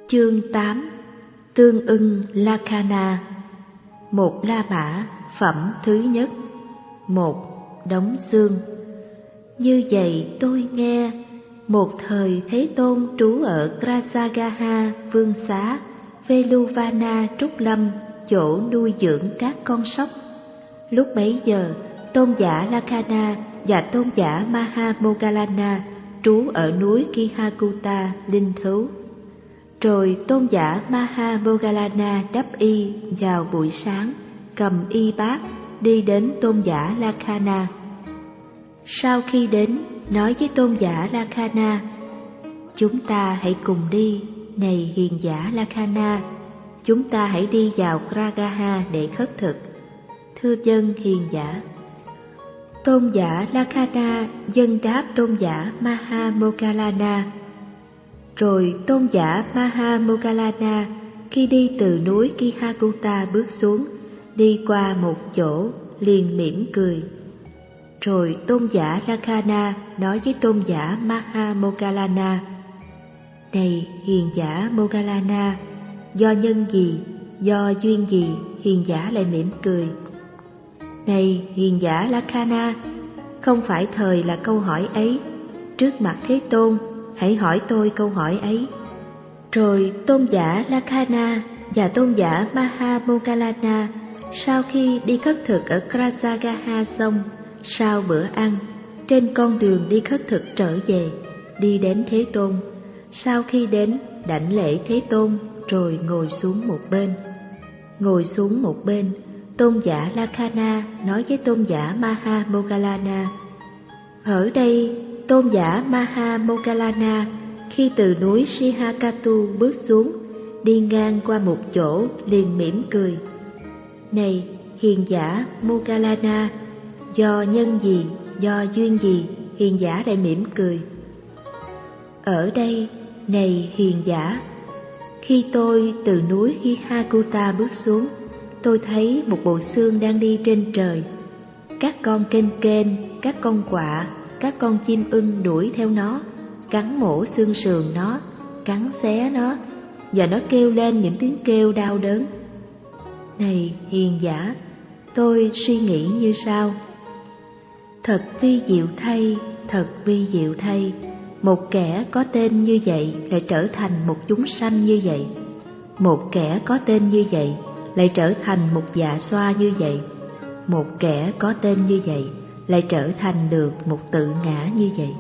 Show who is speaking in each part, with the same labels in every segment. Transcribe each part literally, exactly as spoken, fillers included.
Speaker 1: Chương tám. Tương ưng Lakkhana. Một La Mã, phẩm thứ nhất. Một. Đống xương. Như vậy tôi nghe, một thời Thế Tôn trú ở Grasagaha Vương Xá, Veluvana Trúc Lâm, chỗ nuôi dưỡng các con sóc. Lúc bấy giờ, tôn giả Lakkhana và tôn giả Mahamoggallana trú ở núi Kihakuta linh thứu. Rồi tôn giả Mahamoggallana đắp y vào buổi sáng, cầm y bát đi đến tôn giả Lakkhana. Sau khi đến, nói với tôn giả Lakkhana: chúng ta hãy cùng đi, này hiền giả Lakkhana, chúng ta hãy đi vào Gragaha để khất thực. Thưa dân hiền giả. Tôn giả Lakkhana dâng đáp tôn giả Mahamoggallana. Rồi tôn giả Mahamoggallana khi đi từ núi Kihakuta bước xuống, đi qua một chỗ, liền mỉm cười. Rồi tôn giả Lakkhana nói với tôn giả Mahamoggallana: này hiền giả Moggallana, do nhân gì, do duyên gì hiền giả lại mỉm cười? Này hiền giả Lakkhana, không phải thời là câu hỏi ấy, trước mặt Thế Tôn hãy hỏi tôi câu hỏi ấy. Rồi tôn giả Lakkhana và tôn giả Mahamoggallana sau khi đi khất thực ở Grasagaha xong, sau bữa ăn, trên con đường đi khất thực trở về, đi đến Thế Tôn. Sau khi đến, đảnh lễ Thế Tôn rồi ngồi xuống một bên. Ngồi xuống một bên, tôn giả Lakkhana nói với tôn giả Mahamoggallana: ở đây, tôn giả Mahamoggallana khi từ núi Sihakatu bước xuống, đi ngang qua một chỗ liền mỉm cười. Này hiền giả Moggallana, do nhân gì, do duyên gì hiền giả lại mỉm cười? Ở đây, này hiền giả, khi tôi từ núi Kihakuta bước xuống, tôi thấy một bộ xương đang đi trên trời. Các con kên kên, các con quạ, các con chim ưng đuổi theo nó, cắn mổ xương sườn nó, cắn xé nó, và nó kêu lên những tiếng kêu đau đớn. Này hiền giả, tôi suy nghĩ như sau: thật vi diệu thay, thật vi diệu thay, một kẻ có tên như vậy lại trở thành một chúng sanh như vậy, một kẻ có tên như vậy lại trở thành một dạ xoa như vậy, một kẻ có tên như vậy lại trở thành được một tự ngã như vậy.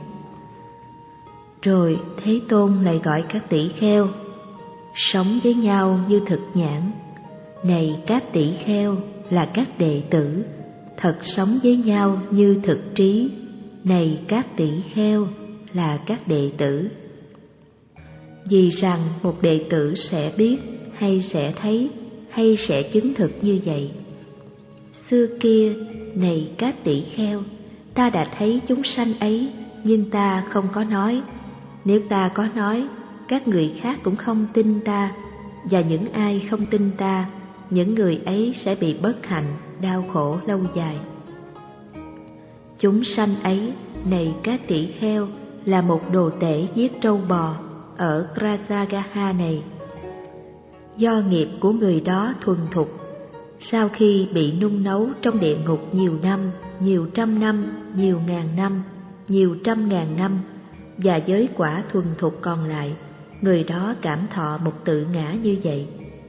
Speaker 1: Rồi Thế Tôn lại gọi các tỷ kheo sống với nhau như thực nhãn. Này các tỷ kheo là các đệ tử, thật sống với nhau như thực trí. Này các tỷ kheo là các đệ tử. Vì rằng một đệ tử sẽ biết, hay sẽ thấy, hay sẽ chứng thực như vậy. Xưa kia, này các tỷ kheo, ta đã thấy chúng sanh ấy, nhưng ta không có nói. Nếu ta có nói, các người khác cũng không tin ta, và những ai không tin ta, những người ấy sẽ bị bất hạnh, đau khổ lâu dài. Chúng sanh ấy, này các tỷ kheo, là một đồ tể giết trâu bò ở Grasagaha này. Do nghiệp của người đó thuần thục, sau khi bị nung nấu trong địa ngục nhiều năm, nhiều trăm năm, nhiều ngàn năm, nhiều trăm ngàn năm, và giới quả thuần thục còn lại, người đó cảm thọ một tự ngã như vậy.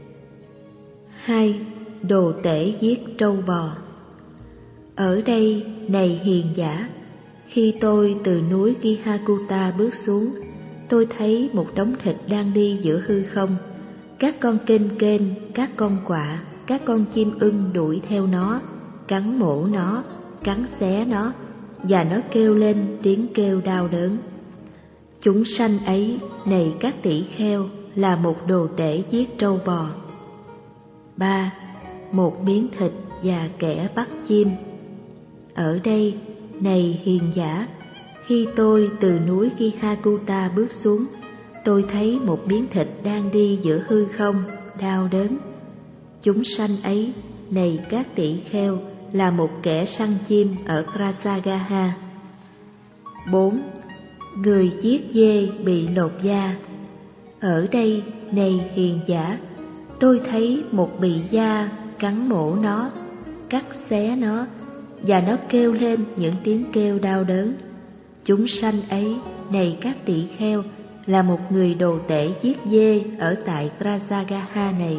Speaker 1: Hai. Đồ tể giết trâu bò. Ở đây, này hiền giả, khi tôi từ núi Kihakuta bước xuống, tôi thấy một đống thịt đang đi giữa hư không. Các con kên kên, các con quạ, các con chim ưng đuổi theo nó, cắn mổ nó, cắn xé nó, và nó kêu lên tiếng kêu đau đớn. Chúng sanh ấy, này các tỷ kheo, là một đồ tể giết trâu bò. Ba. Một miếng thịt và kẻ bắt chim. Ở đây, này hiền giả, khi tôi từ núi Kihakuta bước xuống, tôi thấy một miếng thịt đang đi giữa hư không, đau đớn. Chúng sanh ấy, này các tỷ kheo, là một kẻ săn chim ở Grasagaha. Bốn. Người giết dê bị lột da. Ở đây, này hiền giả, tôi thấy một bì da cắn mổ nó, cắt xé nó, và nó kêu lên những tiếng kêu đau đớn. Chúng sanh ấy, này các tỷ kheo, là một người đồ tể giết dê ở tại Rajagaha này.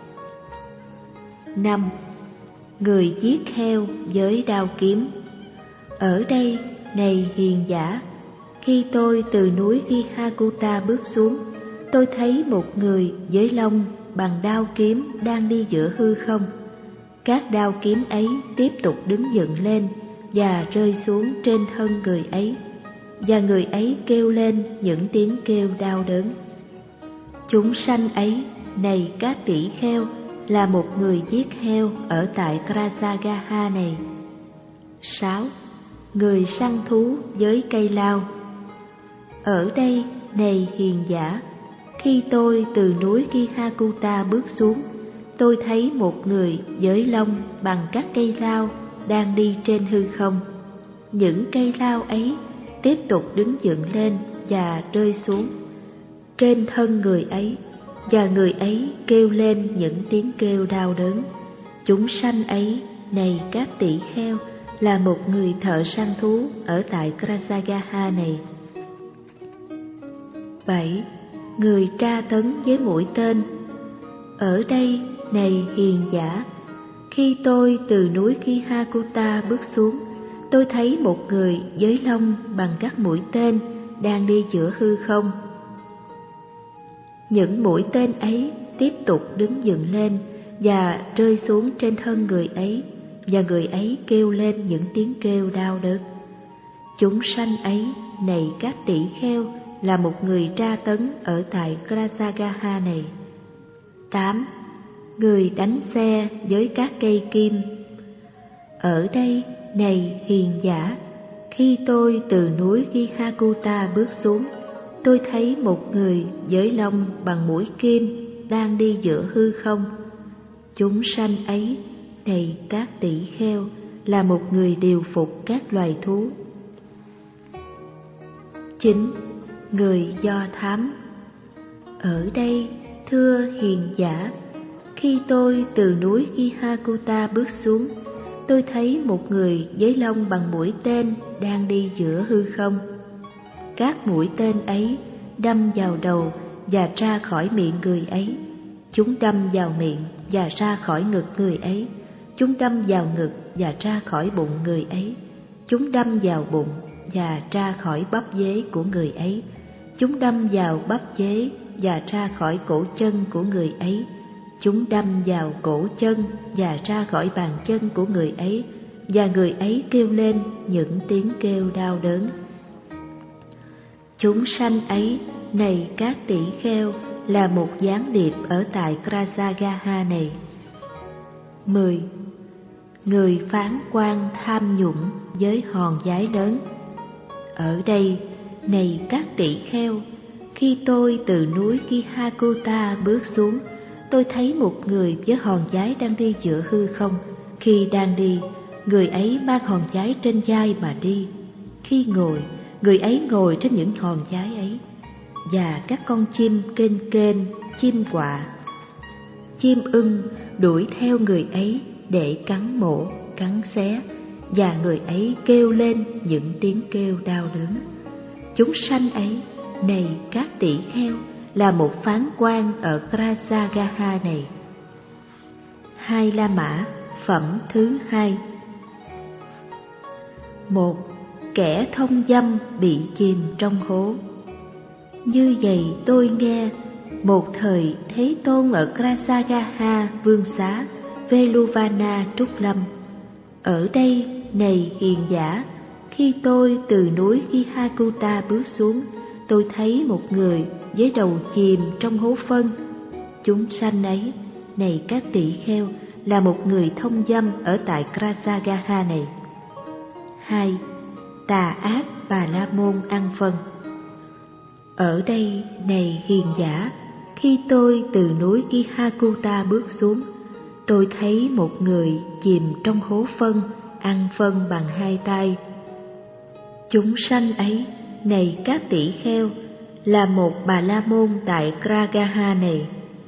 Speaker 1: Năm. Người giết heo với đao kiếm. Ở đây, này hiền giả, khi tôi từ núi Gihakuta bước xuống, tôi thấy một người với lông bằng đao kiếm đang đi giữa hư không. Các đao kiếm ấy tiếp tục đứng dựng lên và rơi xuống trên thân người ấy, và người ấy kêu lên những tiếng kêu đau đớn. Chúng sanh ấy, này các tỷ kheo, là một người giết heo ở tại Rajagaha này. Sáu. Người săn thú với cây lao. Ở đây, này hiền giả, khi tôi từ núi Gihakuta bước xuống, tôi thấy một người với lông bằng các cây lao đang đi trên hư không. Những cây lao ấy tiếp tục đứng dựng lên và rơi xuống trên thân người ấy, và người ấy kêu lên những tiếng kêu đau đớn. Chúng sanh ấy, này các tỷ kheo, là một người thợ săn thú ở tại Rajagaha này. Bảy. Người tra tấn với mũi tên. Ở đây, này hiền giả, khi tôi từ núi Gihakuta bước xuống, tôi thấy một người với lông bằng các mũi tên đang đi giữa hư không. Những mũi tên ấy tiếp tục đứng dựng lên và rơi xuống trên thân người ấy, và người ấy kêu lên những tiếng kêu đau đớn. Chúng sanh ấy, này các tỷ kheo, là một người tra tấn ở tại Rajagaha này. Tám. Người đánh xe với các cây kim. Ở đây, này hiền giả, khi tôi từ núi Gihakuta bước xuống, tôi thấy một người với lông bằng mũi kim đang đi giữa hư không. Chúng sanh ấy, này các tỷ kheo, là một người điều phục các loài thú. Chín. Người do thám. Ở đây, thưa hiền giả, khi tôi từ núi Gihakuta bước xuống, tôi thấy một người với lông bằng mũi tên đang đi giữa hư không. Các mũi tên ấy đâm vào đầu và ra khỏi miệng người ấy. Chúng đâm vào miệng và ra khỏi ngực người ấy. Chúng đâm vào ngực và ra khỏi bụng người ấy. Chúng đâm vào bụng và ra khỏi bắp dế của người ấy. Chúng đâm vào bắp dế và ra khỏi cổ chân của người ấy. Chúng đâm vào cổ chân và ra khỏi bàn chân của người ấy, và người ấy kêu lên những tiếng kêu đau đớn. Chúng sanh ấy, này các tỷ kheo, là một gián điệp ở tại Rajagaha này. Mười. Người phán quan tham nhũng với hòn giái lớn. Ở đây, này các tỷ kheo, khi tôi từ núi Gihakuta bước xuống, tôi thấy một người với hòn giái đang đi giữa hư không. Khi đang đi, người ấy mang hòn giái trên vai mà đi. Khi ngồi, người ấy ngồi trên những hòn giái ấy. Và các con chim kênh kênh, chim quạ, chim ưng đuổi theo người ấy để cắn mổ, cắn xé, và người ấy kêu lên những tiếng kêu đau đớn. Chúng sanh ấy, này các tỷ kheo, là một phán quan ở Rajagaha này. Hai La Mã, phẩm thứ hai. Một. Kẻ thông dâm bị chìm trong hố. Như vậy tôi nghe, một thời Thế Tôn ở Rajagaha Vương Xá, Veluvana Trúc Lâm. Ở đây, này hiền giả, khi tôi từ núi Gihakuta bước xuống, tôi thấy một người với đầu chìm trong hố phân. Chúng sanh ấy, này các tỷ kheo, là một người thông dâm ở tại Rajagaha này. Hai. Tà ác Bà La Môn ăn phân. Ở đây, này hiền giả, khi tôi từ núi Gihakuta bước xuống, tôi thấy một người chìm trong hố phân, ăn phân bằng hai tay. Chúng sanh ấy, này các tỷ kheo, là một Bà La Môn tại Gragaha này.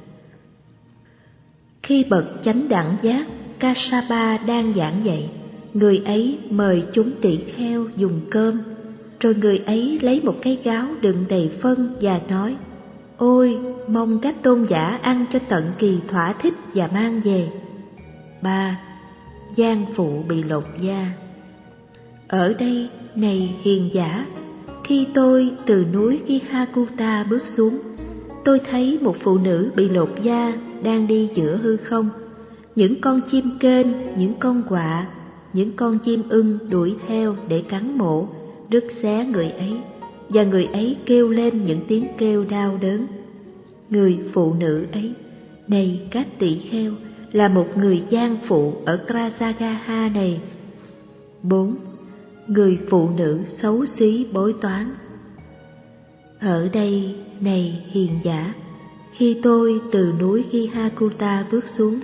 Speaker 1: Khi bậc chánh đẳng giác Kassapa đang giảng dạy, người ấy mời chúng tỳ kheo dùng cơm, rồi người ấy lấy một cái gáo đựng đầy phân và nói: Ôi, mong các tôn giả ăn cho tận kỳ thỏa thích và mang về. Ba. Giang phụ bị lột da. Ở đây, này hiền giả, khi tôi từ núi Kihakuta bước xuống, tôi thấy một phụ nữ bị lột da đang đi giữa hư không. Những con chim kên, những con quạ, những con chim ưng đuổi theo để cắn mổ, rứt xé người ấy, và người ấy kêu lên những tiếng kêu đau đớn. Người phụ nữ ấy, này các tỷ kheo, là một người giang phụ ở Gragaha này. Bốn. Người phụ nữ xấu xí bói toán. Ở đây, này hiền giả, khi tôi từ núi Kihakuta bước xuống,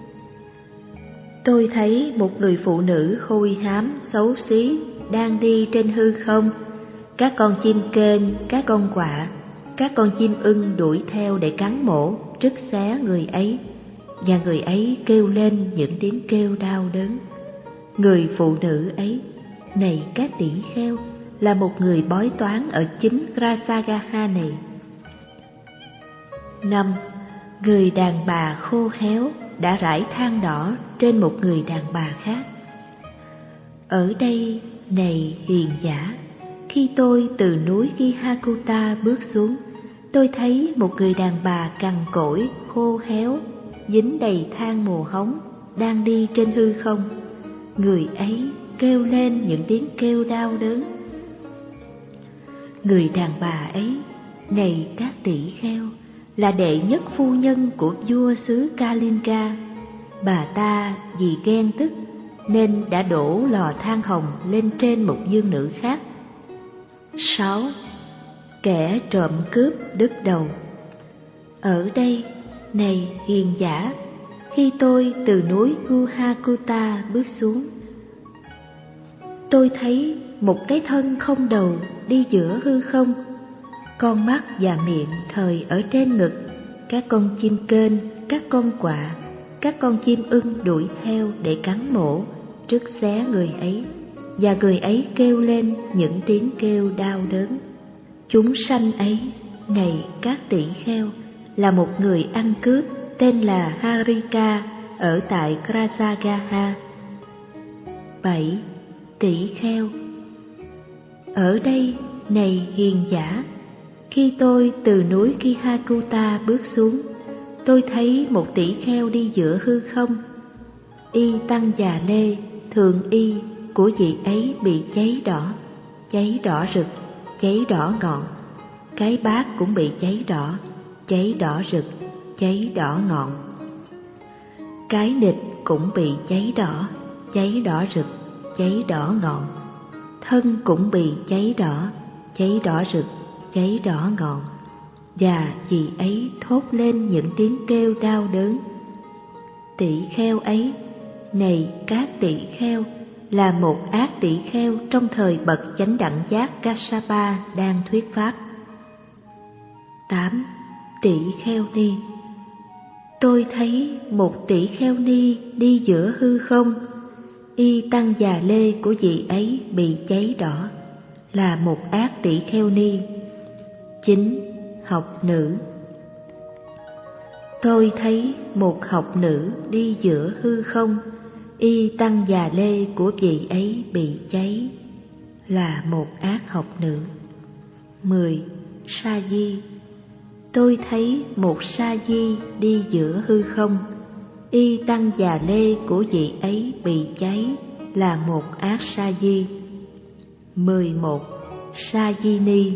Speaker 1: tôi thấy một người phụ nữ hôi hám, xấu xí đang đi trên hư không. Các con chim kên, các con quạ, các con chim ưng đuổi theo để cắn mổ, rứt xé người ấy, và người ấy kêu lên những tiếng kêu đau đớn. Người phụ nữ ấy, này các tỷ kheo, là một người bói toán ở chính Gragaha này. Năm. Người đàn bà khô héo đã rải than đỏ trên một người đàn bà khác. Ở đây, này hiền giả, khi tôi từ núi Kihakuta bước xuống, tôi thấy một người đàn bà cằn cỗi, khô héo, dính đầy than mồ hóng, đang đi trên hư không. Người ấy kêu lên những tiếng kêu đau đớn. Người đàn bà ấy, này các tỷ kheo, là đệ nhất phu nhân của vua xứ Kalinga. Bà ta vì ghen tức nên đã đổ lò than hồng lên trên một dương nữ khác. Sáu. Kẻ trộm cướp đứt đầu. Ở đây, này hiền giả, khi tôi từ núi Guhakuta bước xuống, tôi thấy một cái thân không đầu đi giữa hư không. Con mắt và miệng thời ở trên ngực. Các con chim kên, các con quạ, các con chim ưng đuổi theo để cắn mổ, rứt xé người ấy, và người ấy kêu lên những tiếng kêu đau đớn. Chúng sanh ấy, này các tỷ kheo, là một người ăn cướp tên là Harika ở tại Gragaha. Bảy. Tỷ kheo. Ở đây, này hiền giả, khi tôi từ núi Kihakuta bước xuống, tôi thấy một tỷ kheo đi giữa hư không. Y tăng già lê, thường y của vị ấy bị cháy đỏ, cháy đỏ rực, cháy đỏ ngọn. Cái bát cũng bị cháy đỏ, cháy đỏ rực, cháy đỏ ngọn. Cái nịch cũng bị cháy đỏ, cháy đỏ rực, cháy đỏ ngọn. Thân cũng bị cháy đỏ, cháy đỏ rực, cháy đỏ ngọn. Và vị ấy thốt lên những tiếng kêu đau đớn. Tỷ kheo ấy, này các tỷ kheo, là một ác tỷ kheo trong thời bậc chánh đẳng giác Kassapa đang thuyết pháp. Tám. Tỷ kheo ni. Tôi thấy một tỷ kheo ni đi giữa hư không. Y tăng già lê của vị ấy bị cháy đỏ, là một ác tỷ kheo ni. Chín. Học nữ. Tôi thấy một học nữ đi giữa hư không. Y tăng già lê của vị ấy bị cháy, là một ác học nữ. Mười. Sa di. Tôi thấy một sa di đi giữa hư không. Y tăng già lê của vị ấy bị cháy, là một ác sa di. Mười một. Sa di ni.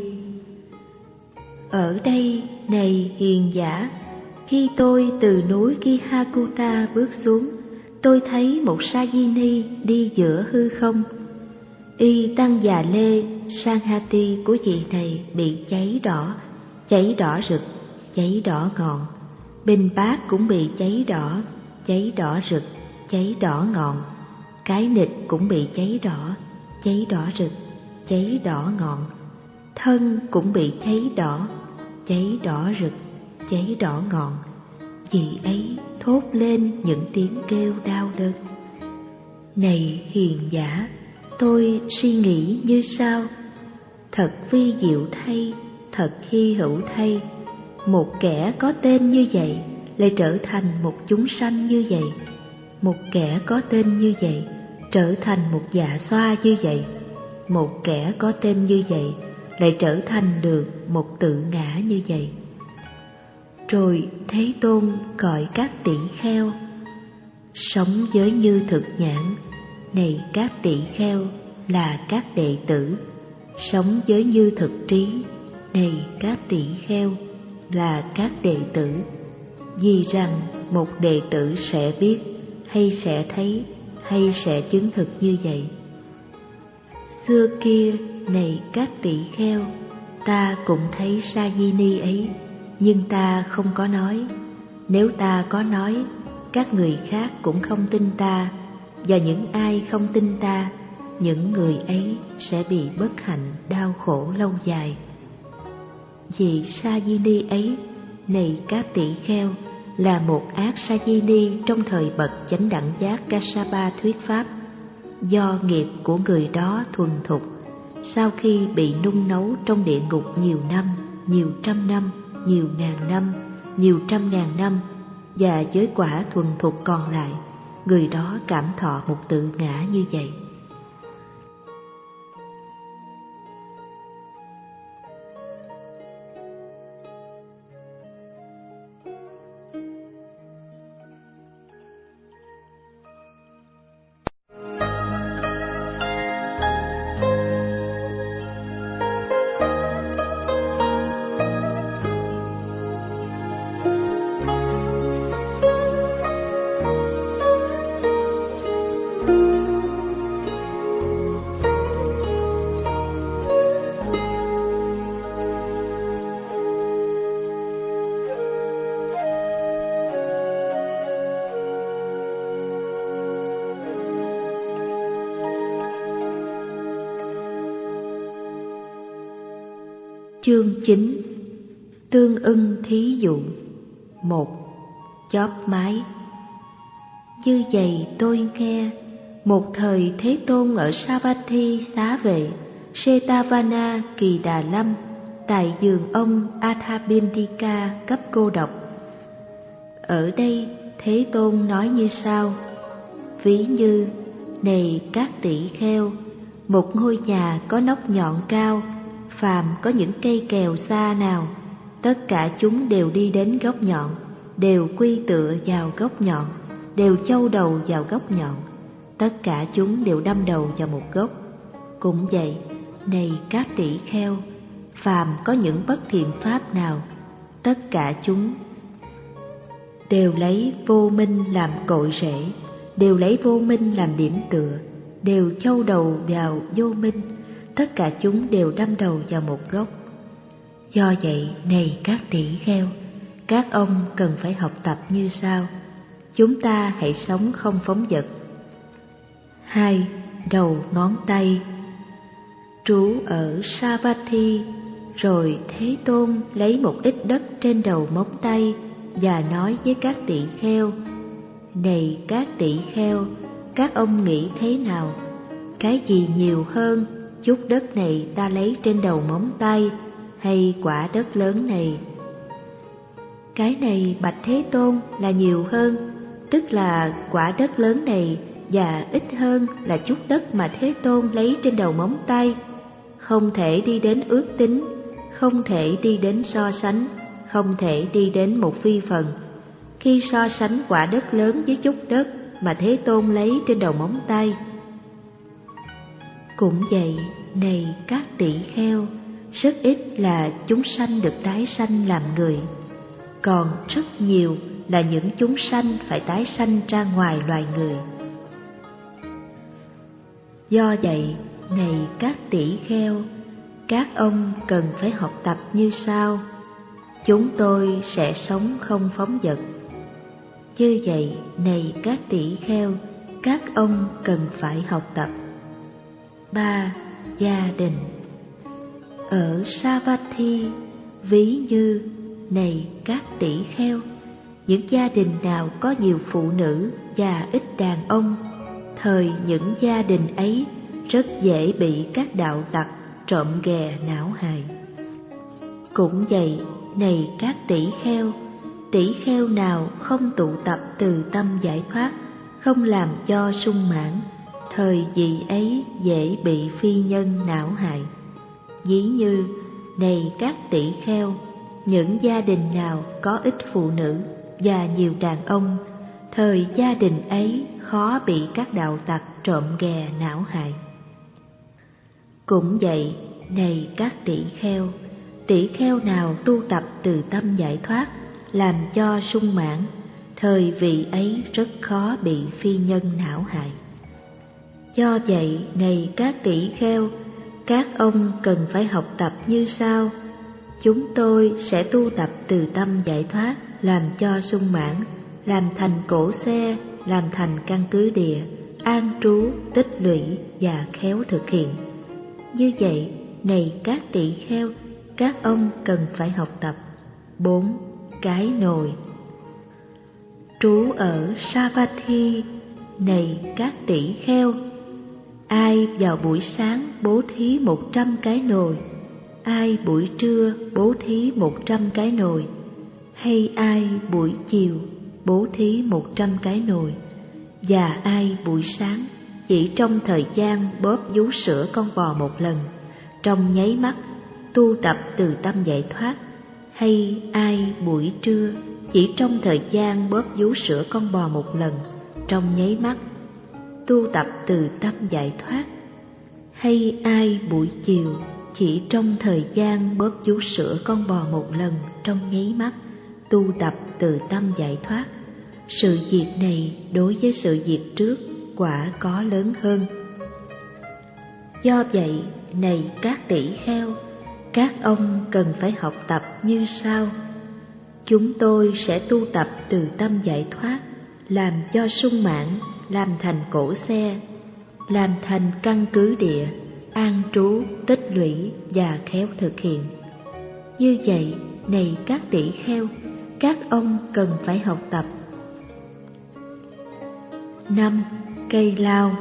Speaker 1: Ở đây, này hiền giả, khi tôi từ núi Kihakuta bước xuống, tôi thấy một sa di ni đi giữa hư không. Y tăng già lê Sanghati của vị này bị cháy đỏ, cháy đỏ rực, cháy đỏ ngọn. Bình bát cũng bị cháy đỏ, cháy đỏ rực, cháy đỏ ngọn. Cái nịch cũng bị cháy đỏ, cháy đỏ rực, cháy đỏ ngọn. thân cũng bị cháy đỏ, cháy đỏ rực, cháy đỏ ngọn. Vị ấy thốt lên những tiếng kêu đau đớn. Này hiền giả, tôi suy nghĩ như sau: thật vi diệu thay, thật hy hữu thay, một kẻ có tên như vậy lại trở thành một chúng sanh như vậy, một kẻ có tên như vậy trở thành một dạ xoa như vậy, một kẻ có tên như vậy lại trở thành được một tự ngã như vậy. Rồi Thế Tôn gọi các tỷ kheo: sống giới như thực nhãn, này các tỷ kheo là các đệ tử; sống giới như thực trí, này các tỷ kheo là các đệ tử. Vì rằng một đệ tử sẽ biết, hay sẽ thấy, hay sẽ chứng thực như vậy. Xưa kia, này các tỷ kheo, ta cũng thấy Sa-di-ni ấy, nhưng ta không có nói. Nếu ta có nói, các người khác cũng không tin ta, và những ai không tin ta, những người ấy sẽ bị bất hạnh đau khổ lâu dài. Vì Sa-di-ni ấy, này các tỷ kheo, là một ác Sa-di-ni trong thời bậc chánh đẳng giác Kassapa thuyết pháp. Do nghiệp của người đó thuần thục, sau khi bị nung nấu trong địa ngục nhiều năm, nhiều trăm năm, nhiều ngàn năm, nhiều trăm ngàn năm, và với quả thuần thục còn lại, người đó cảm thọ một tự ngã như vậy. Chương chín. Tương ưng thí dụ. Một. Chóp mái. Như vậy tôi nghe, một thời Thế Tôn ở Savatthi xá vệ Setavana Kỳ Đà Lâm, tại giường ông Athabindika cấp cô độc. Ở đây Thế Tôn nói như sau: ví như, này các tỷ kheo, một ngôi nhà có nóc nhọn cao, phàm có những cây kèo xa nào, tất cả chúng đều đi đến gốc nhọn, đều quy tựa vào gốc nhọn, đều châu đầu vào gốc nhọn, tất cả chúng đều đâm đầu vào một gốc. Cũng vậy, này các tỷ kheo, phàm có những bất thiện pháp nào, tất cả chúng đều lấy vô minh làm cội rễ, đều lấy vô minh làm điểm tựa, đều châu đầu vào vô minh, tất cả chúng đều đâm đầu vào một gốc. Do vậy, này các tỷ kheo, các ông cần phải học tập như sau: chúng ta hãy sống không phóng dật. Hai. Đầu ngón tay. Trú ở Savatthi, rồi Thế Tôn lấy một ít đất trên đầu móng tay và nói với các tỷ kheo: này các tỷ kheo, các ông nghĩ thế nào? Cái gì nhiều hơn, chút đất này ta lấy trên đầu móng tay, hay quả đất lớn này? Cái này bạch Thế Tôn là nhiều hơn, tức là quả đất lớn này, và ít hơn là chút đất mà Thế Tôn lấy trên đầu móng tay. Không thể đi đến ước tính, không thể đi đến so sánh, không thể đi đến một phi phần. Khi so sánh quả đất lớn với chút đất mà Thế Tôn lấy trên đầu móng tay. Cũng vậy, này các tỷ kheo, rất ít là chúng sanh được tái sanh làm người, còn rất nhiều là những chúng sanh phải tái sanh ra ngoài loài người. Do vậy, này các tỷ kheo, các ông cần phải học tập như sau: chúng tôi sẽ sống không phóng dật. Như vậy, này các tỷ kheo, các ông cần phải học tập. Ba. Gia đình. ở Savatthi ví như này các tỷ kheo, những gia đình nào có nhiều phụ nữ và ít đàn ông, thời những gia đình ấy rất dễ bị các đạo tặc trộm ghè não hại. Cũng vậy, này các tỷ kheo, tỷ kheo nào không tụ tập từ tâm giải thoát, không làm cho sung mãn, thời vị ấy dễ bị phi nhân não hại. Ví như, này các tỷ kheo, những gia đình nào có ít phụ nữ và nhiều đàn ông, thời gia đình ấy khó bị các đạo tặc trộm ghè não hại. Cũng vậy, này các tỷ kheo, tỷ kheo nào tu tập từ tâm giải thoát, làm cho sung mãn, thời vị ấy rất khó bị phi nhân não hại. Do vậy, này các tỷ kheo, các ông cần phải học tập như sau. Chúng tôi sẽ tu tập từ tâm giải thoát, làm cho sung mãn, làm thành cổ xe, làm thành căn cứ địa, an trú, tích lũy và khéo thực hiện. Như vậy, này các tỷ kheo, các ông cần phải học tập bốn cái nồi. Trú ở Savatthi, này các tỷ kheo, ai vào buổi sáng bố thí một trăm cái nồi, ai buổi trưa bố thí một trăm cái nồi, hay ai buổi chiều bố thí một trăm cái nồi, và ai buổi sáng chỉ trong thời gian bóp vú sữa con bò một lần, trong nháy mắt tu tập từ tâm giải thoát, hay ai buổi trưa chỉ trong thời gian bóp vú sữa con bò một lần, trong nháy mắt tu tập từ tâm giải thoát, hay ai buổi chiều chỉ trong thời gian bóp vú sữa con bò một lần, trong nháy mắt tu tập từ tâm giải thoát. Sự việc này đối với sự việc trước quả có lớn hơn. Do vậy, này các tỷ kheo, các ông cần phải học tập như sau. Chúng tôi sẽ tu tập từ tâm giải thoát, làm cho sung mãn, làm thành cổ xe, làm thành căn cứ địa, an trú, tích lũy và khéo thực hiện. Như vậy, này các tỷ kheo, các ông cần phải học tập. năm. Cây lao.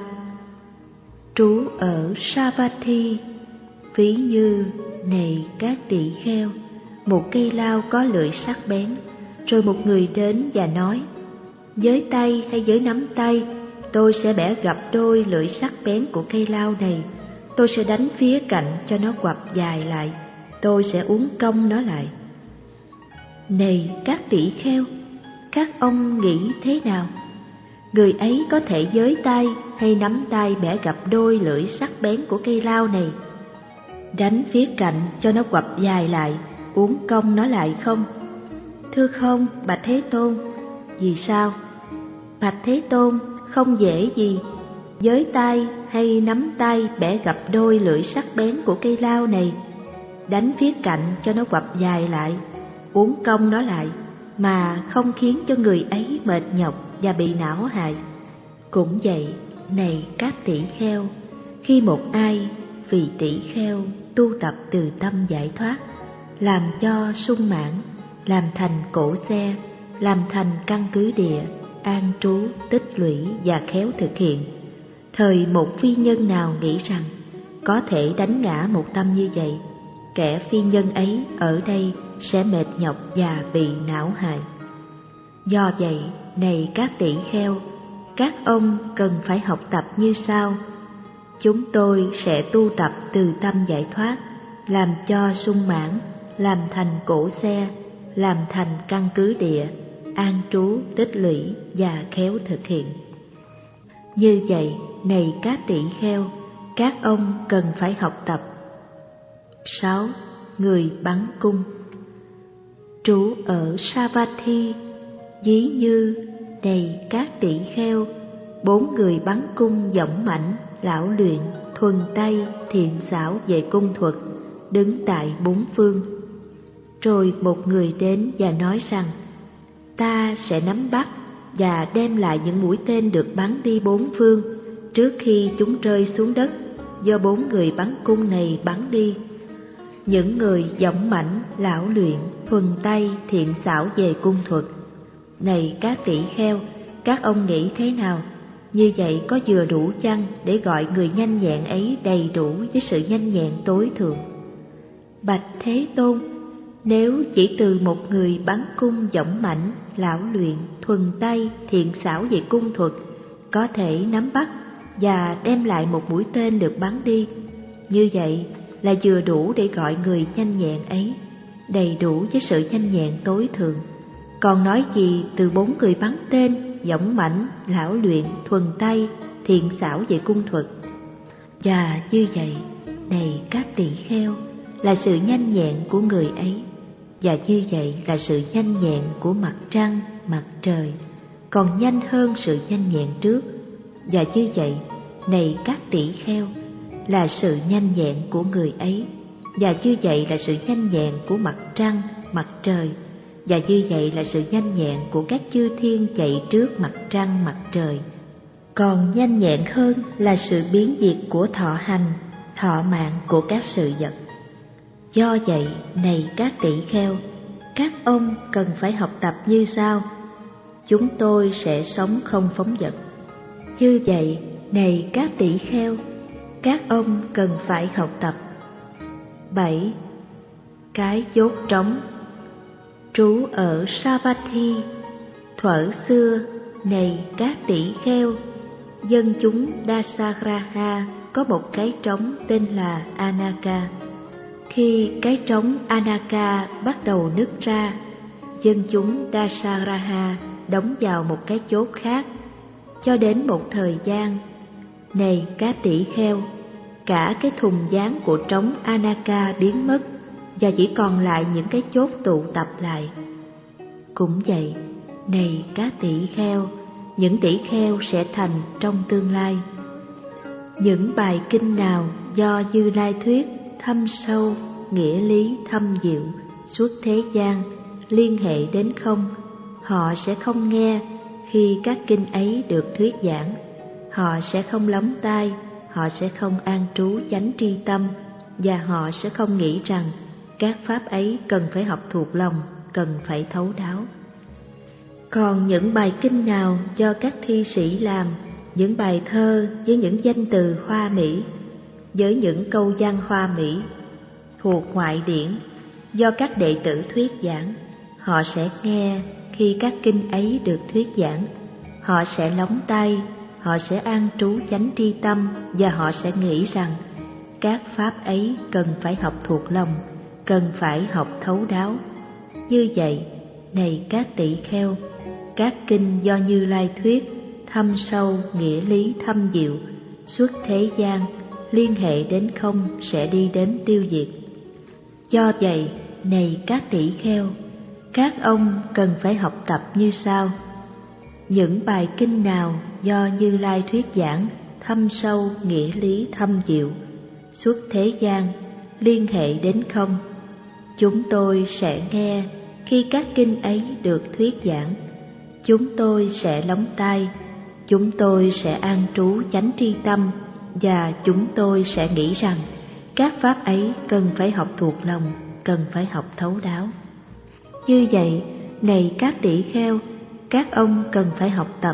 Speaker 1: Trú ở Savatthi ví như, này các tỷ kheo, một cây lao có lưỡi sắc bén, rồi một người đến và nói, với tay hay với nắm tay, tôi sẽ bẻ gập đôi lưỡi sắc bén của cây lao này, tôi sẽ đánh phía cạnh cho nó quặp dài lại, tôi sẽ uốn cong nó lại. Này các tỷ kheo, các ông nghĩ thế nào? Người ấy có thể với tay hay nắm tay bẻ gập đôi lưỡi sắc bén của cây lao này, đánh phía cạnh cho nó quặp dài lại, uốn cong nó lại không? Thưa không, bạch Thế Tôn. Vì sao? Bạch Thế Tôn, không dễ gì. Với tay hay nắm tay bẻ gập đôi lưỡi sắc bén của cây lao này, đánh phía cạnh cho nó quặp dài lại, uốn cong nó lại, mà không khiến cho người ấy mệt nhọc và bị não hại. Cũng vậy, này các tỷ kheo, khi một ai vì tỷ kheo tu tập từ tâm giải thoát, làm cho sung mãn, làm thành cổ xe, làm thành căn cứ địa, an trú, tích lũy và khéo thực hiện, thời một phi nhân nào nghĩ rằng có thể đánh ngã một tâm như vậy, kẻ phi nhân ấy ở đây sẽ mệt nhọc và bị não hại. Do vậy, này các tỷ kheo, các ông cần phải học tập như sau. Chúng tôi sẽ tu tập từ tâm giải thoát, làm cho sung mãn, làm thành cổ xe, làm thành căn cứ địa, an trú, tích lũy và khéo thực hiện. Như vậy, này các tỷ kheo, các ông cần phải học tập. sáu. Người bắn cung. Trú ở Savatthi ví như, này các tỷ kheo, bốn người bắn cung dũng mãnh, lão luyện, thuần tay, thiện xảo về cung thuật, đứng tại bốn phương. Rồi một người đến và nói rằng, ta sẽ nắm bắt và đem lại những mũi tên được bắn đi bốn phương trước khi chúng rơi xuống đất do bốn người bắn cung này bắn đi. những người dõng mãnh, lão luyện, thuần tay, thiện xảo về cung thuật. Này các tỷ kheo, các ông nghĩ thế nào? Như vậy có vừa đủ chăng để gọi người nhanh nhẹn ấy đầy đủ với sự nhanh nhẹn tối thượng? Bạch Thế Tôn, nếu chỉ từ một người bắn cung dõng mãnh, lão luyện, thuần tay, thiện xảo về cung thuật, có thể nắm bắt và đem lại một mũi tên được bắn đi, như vậy là vừa đủ để gọi người nhanh nhẹn ấy đầy đủ với sự nhanh nhẹn tối thượng. Còn nói gì từ bốn người bắn tên, dõng mãnh, lão luyện, thuần tay, thiện xảo về cung thuật. Và như vậy, này các tỷ kheo, là sự nhanh nhẹn của người ấy, và như vậy là sự nhanh nhẹn của mặt trăng, mặt trời, còn nhanh hơn sự nhanh nhẹn trước. Và như vậy, này các tỷ kheo, là sự nhanh nhẹn của người ấy, và như vậy là sự nhanh nhẹn của mặt trăng, mặt trời, và như vậy là sự nhanh nhẹn của các chư thiên chạy trước mặt trăng, mặt trời. Còn nhanh nhẹn hơn là sự biến diệt của thọ hành, thọ mạng của các sự vật. Do vậy, này các tỷ kheo, các ông cần phải học tập như sau. Chúng tôi sẽ sống không phóng dật. Như vậy, này các tỷ kheo, các ông cần phải học tập. Bảy. Cái chốt trống. Trú ở Savatthi. Thuở xưa, này các tỷ kheo, dân chúng Dasagraha có một cái trống tên là Anaka. Khi cái trống Anaka bắt đầu nứt ra, dân chúng Dasagraha đóng vào một cái chốt khác cho đến một thời gian. Này các tỷ kheo, cả cái thùng dáng của trống Anaka biến mất và chỉ còn lại những cái chốt tụ tập lại. Cũng vậy, này các tỷ kheo, những tỷ kheo sẽ thành trong tương lai. Những bài kinh nào do Như Lai thuyết thâm sâu, nghĩa lý thâm diệu, suốt thế gian, liên hệ đến không, họ sẽ không nghe khi các kinh ấy được thuyết giảng. Họ sẽ không lắng tai, họ sẽ không an trú chánh tri tâm, và họ sẽ không nghĩ rằng các pháp ấy cần phải học thuộc lòng, cần phải thấu đáo. Còn những bài kinh nào do các thi sĩ làm, những bài thơ với những danh từ hoa mỹ, với những câu văn hoa mỹ, thuộc ngoại điển, do các đệ tử thuyết giảng, họ sẽ nghe khi các kinh ấy được thuyết giảng. Họ sẽ lắng tai, họ sẽ an trú chánh tri tâm, và họ sẽ nghĩ rằng các pháp ấy cần phải học thuộc lòng, cần phải học thấu đáo. Như vậy, này các tỷ kheo, các kinh do Như Lai thuyết thâm sâu, nghĩa lý thâm diệu, suốt thế gian, liên hệ đến không sẽ đi đến tiêu diệt. Do vậy, này các tỷ kheo, các ông cần phải học tập như sau. Những bài kinh nào do Như Lai thuyết giảng thâm sâu, nghĩa lý thâm diệu, suốt thế gian, liên hệ đến không, chúng tôi sẽ nghe khi các kinh ấy được thuyết giảng. Chúng tôi sẽ lắng tai, chúng tôi sẽ an trú chánh tri tâm, và chúng tôi sẽ nghĩ rằng các pháp ấy cần phải học thuộc lòng, cần phải học thấu đáo. Như vậy, này các tỷ kheo, các ông cần phải học tập.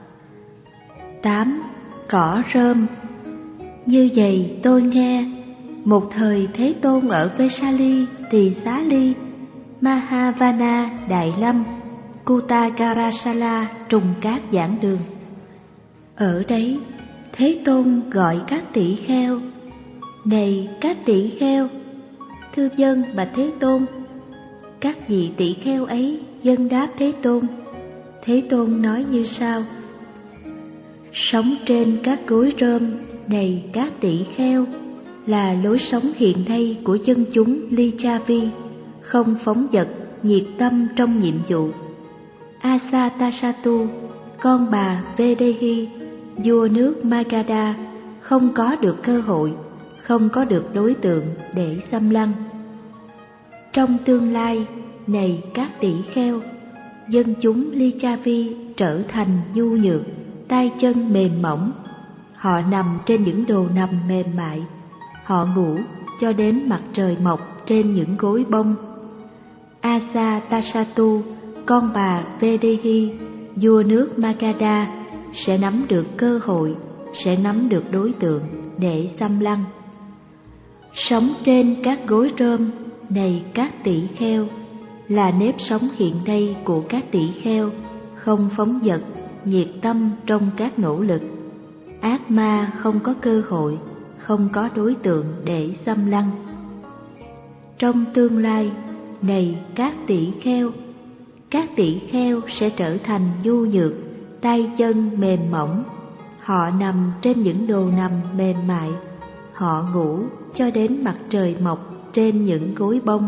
Speaker 1: Tám. Cỏ rơm. Như vậy tôi nghe, một thời Thế Tôn ở Vesali, Tỳ Xá Ly, Mahavana, Đại Lâm, Kutagarasala trùng cát giảng đường. Ở đấy, Thế Tôn gọi các tỷ kheo. Này các tỷ kheo, thưa vâng bạch Thế Tôn. Các vị tỷ kheo ấy vâng đáp Thế Tôn. Thế Tôn nói như sau: Sống trên các gối rơm, này các tỷ kheo, là lối sống hiện nay của dân chúng Lichavi, không phóng dật, nhiệt tâm trong nhiệm vụ. Asatasatu, con bà Vedehi, vua nước Magadha, không có được cơ hội, không có được đối tượng để xâm lăng. Trong tương lai, này các tỷ kheo, dân chúng Lichavi trở thành nhu nhược, tay chân mềm mỏng. Họ nằm trên những đồ nằm mềm mại, họ ngủ cho đến mặt trời mọc trên những gối bông. Ajatasattu, con bà Vedehi, vua nước Magadha, sẽ nắm được cơ hội, sẽ nắm được đối tượng để xâm lăng. Sống trên các gối rơm, này các tỷ kheo, là nếp sống hiện nay của các tỷ kheo, không phóng dật, nhiệt tâm trong các nỗ lực. Ác ma không có cơ hội, không có đối tượng để xâm lăng. Trong tương lai, này các tỷ kheo, các tỷ kheo sẽ trở thành nhu nhược, tay chân mềm mỏng. Họ nằm trên những đồ nằm mềm mại, họ ngủ cho đến mặt trời mọc trên những gối bông.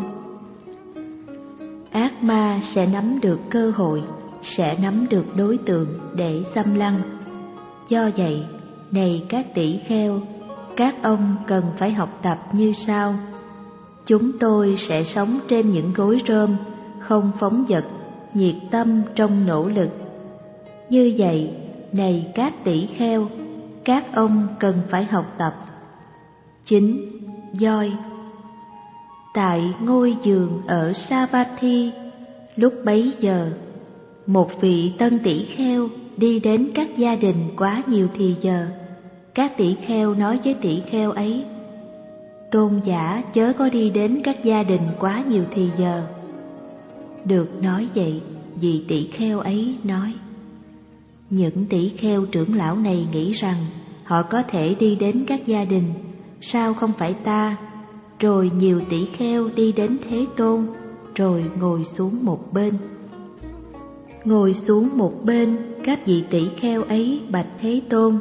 Speaker 1: Ác ma sẽ nắm được cơ hội, sẽ nắm được đối tượng để xâm lăng. Do vậy, này các tỷ kheo, các ông cần phải học tập như sau. Chúng tôi sẽ sống trên những gối rơm, không phóng dật, nhiệt tâm trong nỗ lực. Như vậy, này các tỷ kheo, các ông cần phải học tập. Chín. Voi. Tại ngôi giường ở Savatthi, lúc bấy giờ, một vị tân tỷ kheo đi đến các gia đình quá nhiều thì giờ. Các tỷ kheo nói với tỷ kheo ấy: Tôn giả chớ có đi đến các gia đình quá nhiều thì giờ. Được nói vậy, vị tỷ kheo ấy nói: Những tỷ kheo trưởng lão này nghĩ rằng họ có thể đi đến các gia đình, sao không phải ta? Rồi nhiều tỷ kheo đi đến Thế Tôn, rồi ngồi xuống một bên. Ngồi xuống một bên, các vị tỷ kheo ấy bạch Thế Tôn: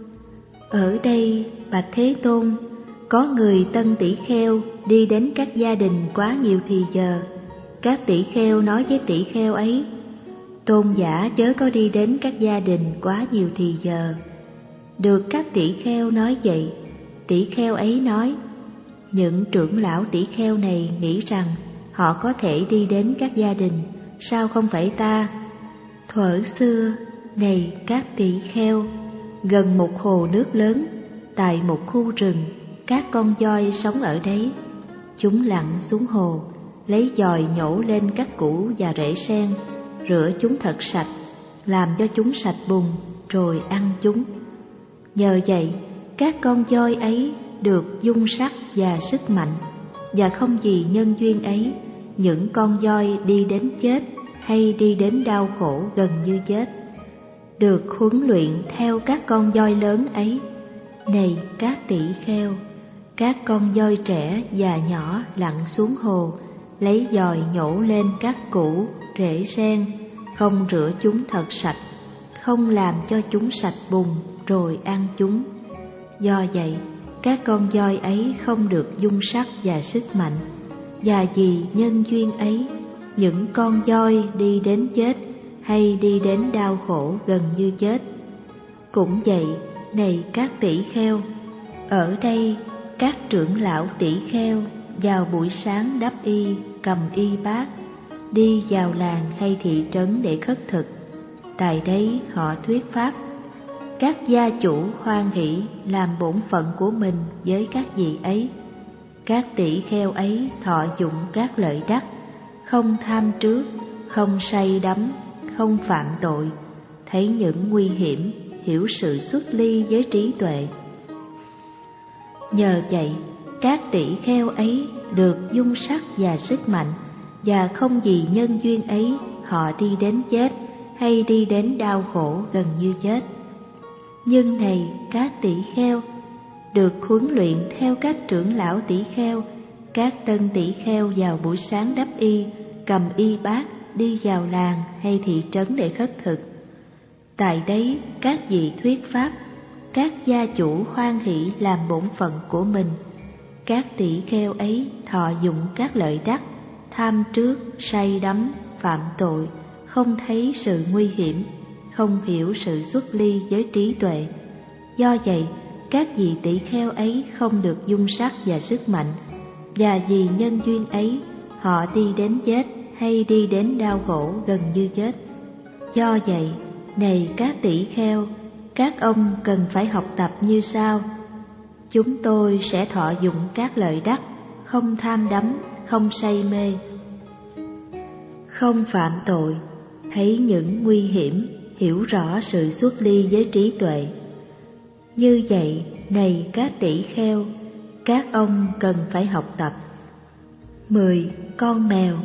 Speaker 1: Ở đây, bạch Thế Tôn, có người tân tỷ kheo đi đến các gia đình quá nhiều thì giờ. Các tỷ kheo nói với tỷ kheo ấy: Tôn giả chớ có đi đến các gia đình quá nhiều thì giờ. Được các tỷ kheo nói vậy, tỷ kheo ấy nói: Những trưởng lão tỷ kheo này nghĩ rằng họ có thể đi đến các gia đình, sao không phải ta? Thuở xưa, này các tỷ kheo, gần một hồ nước lớn, tại một khu rừng, các con voi sống ở đấy. Chúng lặn xuống hồ, lấy dòi nhổ lên các củ và rễ sen, rửa chúng thật sạch, làm cho chúng sạch bùn, rồi ăn chúng. Nhờ vậy, các con voi ấy được dung sắc và sức mạnh, và không vì nhân duyên ấy, những con voi đi đến chết hay đi đến đau khổ gần như chết. Được huấn luyện theo các con voi lớn ấy, này các tỷ kheo, các con voi trẻ và nhỏ lặn xuống hồ, lấy dòi nhổ lên các củ, rễ sen, không rửa chúng thật sạch, không làm cho chúng sạch bùn, rồi ăn chúng. Do vậy, các con voi ấy không được dung sắc và sức mạnh, và vì nhân duyên ấy, những con voi đi đến chết hay đi đến đau khổ gần như chết. Cũng vậy, này các tỷ kheo, ở đây các trưởng lão tỷ kheo vào buổi sáng đắp y, cầm y bát, đi vào làng hay thị trấn để khất thực. Tại đấy họ thuyết pháp. Các gia chủ hoan hỷ làm bổn phận của mình với các vị ấy. Các tỷ kheo ấy thọ dụng các lợi đắc, không tham trước, không say đắm, không phạm tội, thấy những nguy hiểm, hiểu sự xuất ly với trí tuệ. Nhờ vậy, các tỷ kheo ấy được dung sắc và sức mạnh, và không vì nhân duyên ấy họ đi đến chết hay đi đến đau khổ gần như chết. Nhưng này các tỷ kheo, được huấn luyện theo các trưởng lão tỷ kheo, các tân tỷ kheo vào buổi sáng đắp y, cầm y bát, đi vào làng hay thị trấn để khất thực. Tại đấy các vị thuyết pháp, các gia chủ hoan hỷ làm bổn phận của mình. Các tỷ kheo ấy thọ dụng các lợi đắc, tham trước, say đắm, phạm tội, không thấy sự nguy hiểm, không hiểu sự xuất ly với trí tuệ. Do vậy, các vị tỷ kheo ấy không được dung sắc và sức mạnh, và vì nhân duyên ấy, họ đi đến chết hay đi đến đau khổ gần như chết. Do vậy, này các tỷ kheo, các ông cần phải học tập như sau. Chúng tôi sẽ thọ dụng các lợi đắc, không tham đắm, không say mê, không phạm tội, thấy những nguy hiểm, hiểu rõ sự xuất ly với trí tuệ. Như vậy, này các tỷ kheo, các ông cần phải học tập. Mười. Con mèo.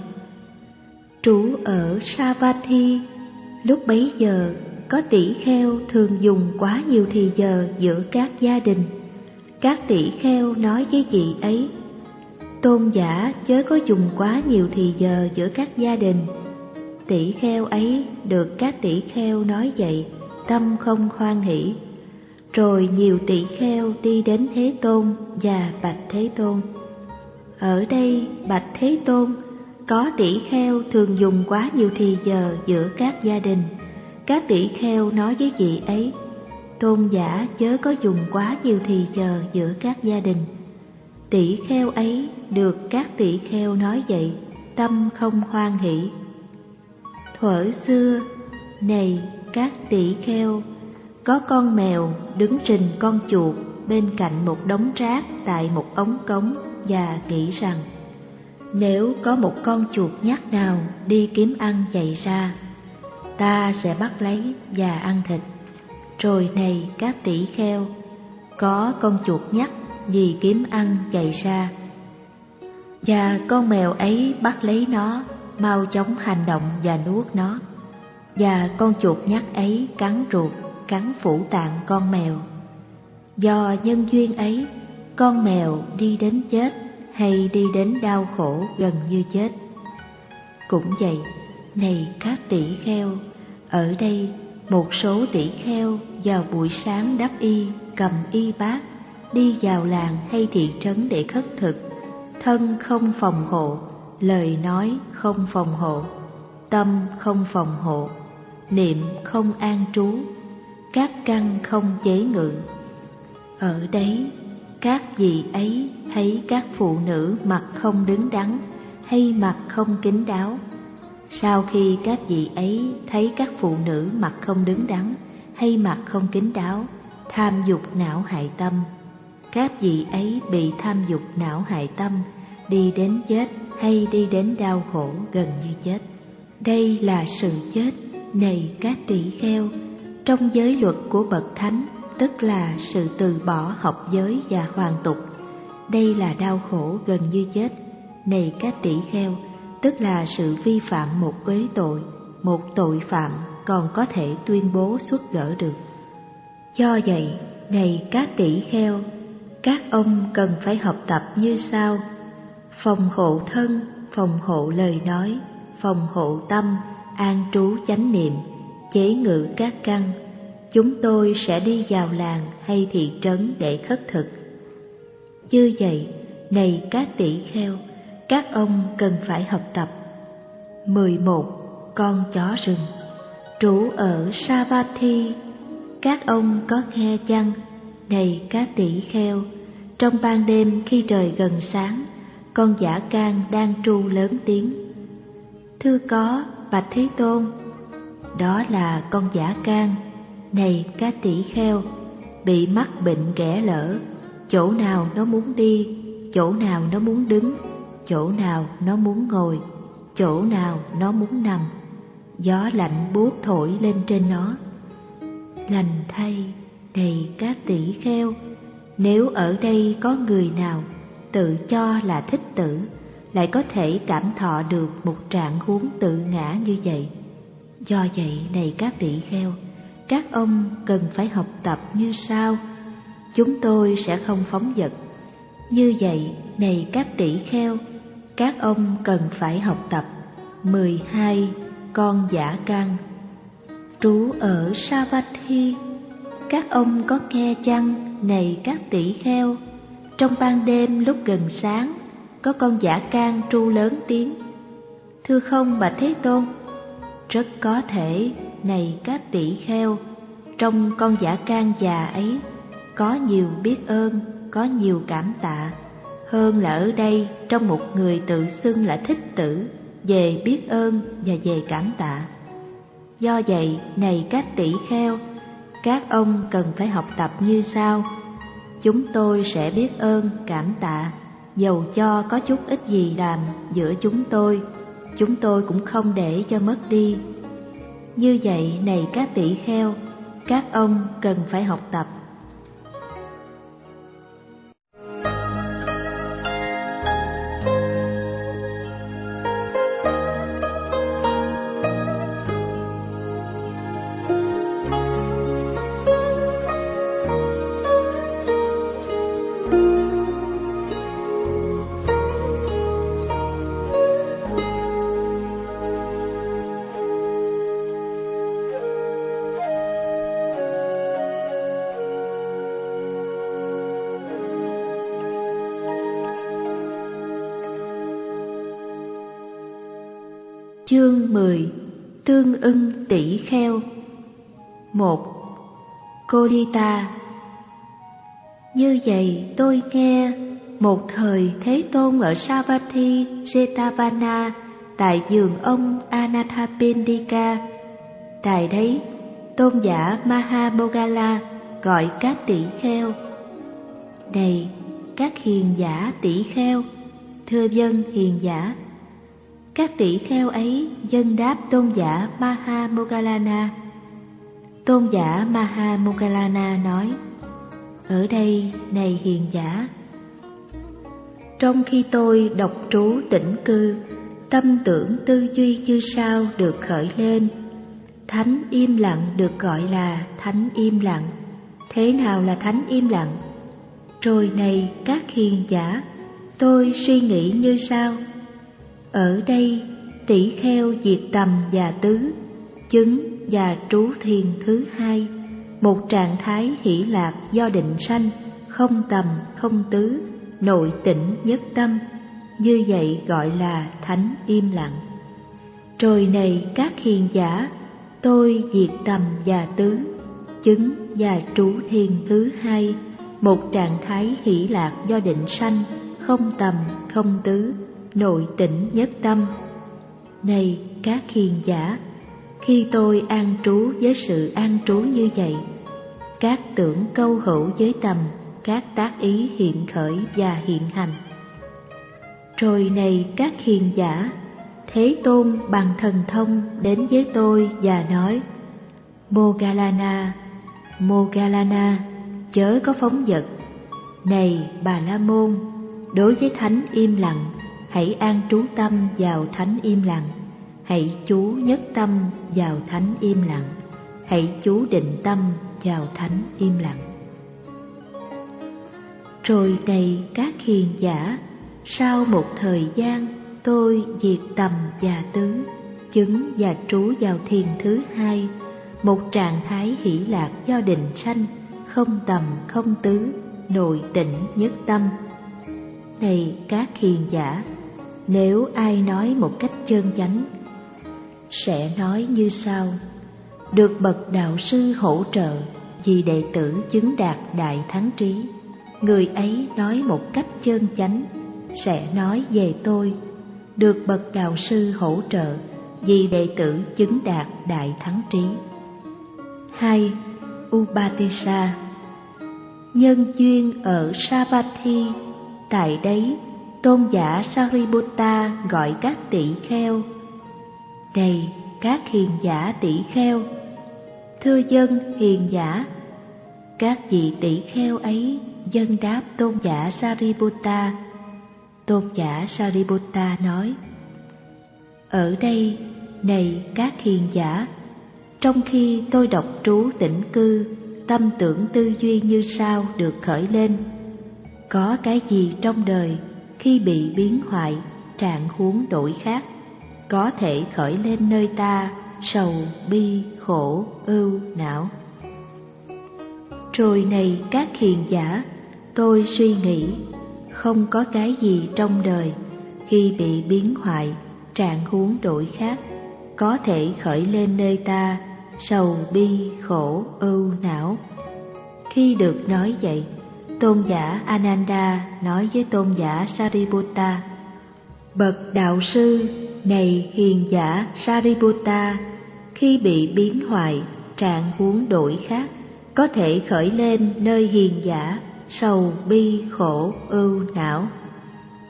Speaker 1: Trú ở Savatthi, lúc bấy giờ có tỷ kheo thường dùng quá nhiều thì giờ giữa các gia đình. Các tỷ kheo nói với vị ấy: tôn giả chớ có dùng quá nhiều thì giờ giữa các gia đình. Tỷ kheo ấy được các tỷ kheo nói vậy, tâm không hoan hỷ. Rồi nhiều tỷ kheo đi đến Thế Tôn và bạch Thế Tôn: ở đây bạch Thế Tôn, có tỷ kheo thường dùng quá nhiều thì giờ giữa các gia đình. Các tỷ kheo nói với vị ấy: tôn giả chớ có dùng quá nhiều thì giờ giữa các gia đình. Tỷ kheo ấy được các tỷ kheo nói vậy, tâm không hoan hỷ. Thuở xưa, này các tỷ kheo, có con mèo đứng rình con chuột bên cạnh một đống rác tại một ống cống và nghĩ rằng: nếu có một con chuột nhắt nào đi kiếm ăn chạy ra, ta sẽ bắt lấy và ăn thịt. Rồi này các tỷ kheo, có con chuột nhắt vì kiếm ăn chạy ra, và con mèo ấy bắt lấy nó, mau chóng hành động và nuốt nó. Và con chuột nhắt ấy cắn ruột, cắn phủ tạng con mèo. Do nhân duyên ấy, con mèo đi đến chết hay đi đến đau khổ gần như chết. Cũng vậy, này các tỷ kheo, ở đây một số tỷ kheo vào buổi sáng đắp y, cầm y bát, đi vào làng hay thị trấn để khất thực, thân không phòng hộ, lời nói không phòng hộ, tâm không phòng hộ, niệm không an trú, các căn không chế ngự. Ở đấy, các vị ấy thấy các phụ nữ mặt không đứng đắn hay mặt không kín đáo. Sau khi các vị ấy thấy các phụ nữ mặt không đứng đắn hay mặt không kín đáo, tham dục não hại tâm, các vị ấy bị tham dục não hại tâm, đi đến chết hay đi đến đau khổ gần như chết. Đây là sự chết, này các tỷ kheo, trong giới luật của bậc thánh, tức là sự từ bỏ học giới và hoàn tục. Đây là đau khổ gần như chết, này các tỷ kheo, tức là sự vi phạm một uế tội, một tội phạm còn có thể tuyên bố xuất gỡ được. Do vậy, này các tỷ kheo, các ông cần phải học tập như sau: phòng hộ thân, phòng hộ lời nói, phòng hộ tâm, an trú chánh niệm, chế ngự các căn. Chúng tôi sẽ đi vào làng hay thị trấn để khất thực. Như vậy, này các tỷ kheo, các ông cần phải học tập. Mười một. Con chó rừng. Trú ở Savatthi, các ông có nghe chăng? Này các tỷ kheo, trong ban đêm khi trời gần sáng, con dã can đang tru lớn tiếng: thưa có, bạch Thế Tôn. Đó là con dã can, này các tỷ kheo, bị mắc bệnh ghẻ lở, chỗ nào nó muốn đi, chỗ nào nó muốn đứng, chỗ nào nó muốn ngồi, chỗ nào nó muốn nằm. Gió lạnh buốt thổi lên trên nó. Lành thay, này các tỷ kheo, nếu ở đây có người nào tự cho là thích tử, lại có thể cảm thọ được một trạng huống tự ngã như vậy. Do vậy, này các tỷ kheo, các ông cần phải học tập như sau. Chúng tôi sẽ không phóng dật. Như vậy, này các tỷ kheo, các ông cần phải học tập. Mười hai. Con dã can. Trú ở Savatthi, các ông có nghe chăng? Này các tỷ kheo, trong ban đêm lúc gần sáng, có con dã can tru lớn tiếng: thưa không, bạch Thế Tôn. Rất có thể, này các tỷ kheo, trong con dã can già ấy có nhiều biết ơn, có nhiều cảm tạ, hơn là ở đây trong một người tự xưng là thích tử, về biết ơn và về cảm tạ. Do vậy, này các tỷ kheo, các ông cần phải học tập như sau. Chúng tôi sẽ biết ơn, cảm tạ, dầu cho có chút ít gì làm giữa chúng tôi, chúng tôi cũng không để cho mất đi. Như vậy này các tỷ kheo, các ông cần phải học tập. Chương mười. Tương ưng tỷ kheo. Một. Kodita. Như vậy tôi nghe, một thời Thế Tôn ở Savatthi Jetavana tại vườn ông Anathapindika. Tại đấy, tôn giả Mahamogala gọi các tỷ kheo: Này các hiền giả tỷ kheo, thưa vâng hiền giả. Các tỷ kheo ấy dâng đáp tôn giả Mahamoggalana. Tôn giả Mahamoggalana nói: Ở đây này hiền giả, trong khi tôi độc trú tĩnh cư, tâm tưởng tư duy như sau được khởi lên. Thánh im lặng được gọi là thánh im lặng. Thế nào là thánh im lặng? Rồi này các hiền giả, tôi suy nghĩ như sau: Ở đây tỷ kheo diệt tầm và tứ, chứng và trú thiền thứ hai, một trạng thái hỷ lạc do định sanh, không tầm không tứ, nội tĩnh nhất tâm. Như vậy gọi là thánh im lặng. Rồi này các hiền giả, tôi diệt tầm và tứ, chứng và trú thiền thứ hai, một trạng thái hỷ lạc do định sanh, không tầm không tứ, nội tĩnh nhất tâm. Này các hiền giả, khi tôi an trú với sự an trú như vậy, các tưởng câu hữu với tầm, các tác ý hiện khởi và hiện hành. Rồi này các hiền giả, Thế Tôn bằng thần thông đến với tôi và nói: Moggallana, Moggallana, chớ có phóng dật. Này Bà La Môn, đối với thánh im lặng, hãy an trú tâm vào thánh im lặng, hãy chú nhất tâm vào thánh im lặng, hãy chú định tâm vào thánh im lặng. Rồi này các hiền giả, sau một thời gian tôi diệt tầm và tứ, chứng và trú vào thiền thứ hai, một trạng thái hỷ lạc do định sanh, không tầm không tứ, nội tĩnh nhất tâm. Này các hiền giả, nếu ai nói một cách chân chánh, sẽ nói như sau: Được bậc đạo sư hỗ trợ vì đệ tử chứng đạt đại thắng trí. Người ấy nói một cách chân chánh, sẽ nói về tôi: Được bậc đạo sư hỗ trợ vì đệ tử chứng đạt đại thắng trí. Hai. Upatissa. Nhân duyên ở Savatthi, tại đấy tôn giả Sariputta gọi các tỷ kheo: Này các hiền giả tỷ kheo, thưa dân hiền giả. Các vị tỷ kheo ấy dâng đáp tôn giả Sariputta. Tôn giả Sariputta nói: Ở đây này các hiền giả, trong khi tôi độc trú tĩnh cư, tâm tưởng tư duy như sau được khởi lên. Có cái gì trong đời khi bị biến hoại, trạng huống đổi khác, có thể khởi lên nơi ta sầu, bi, khổ, ưu, não. Rồi này các hiền giả, tôi suy nghĩ, không có cái gì trong đời khi bị biến hoại, trạng huống đổi khác, có thể khởi lên nơi ta sầu, bi, khổ, ưu, não. Khi được nói vậy, tôn giả Ananda nói với tôn giả Sariputta: Bậc đạo sư, này hiền giả Sariputta, khi bị biến hoại, trạng huống đổi khác, có thể khởi lên nơi hiền giả sầu, bi, khổ, ưu, não.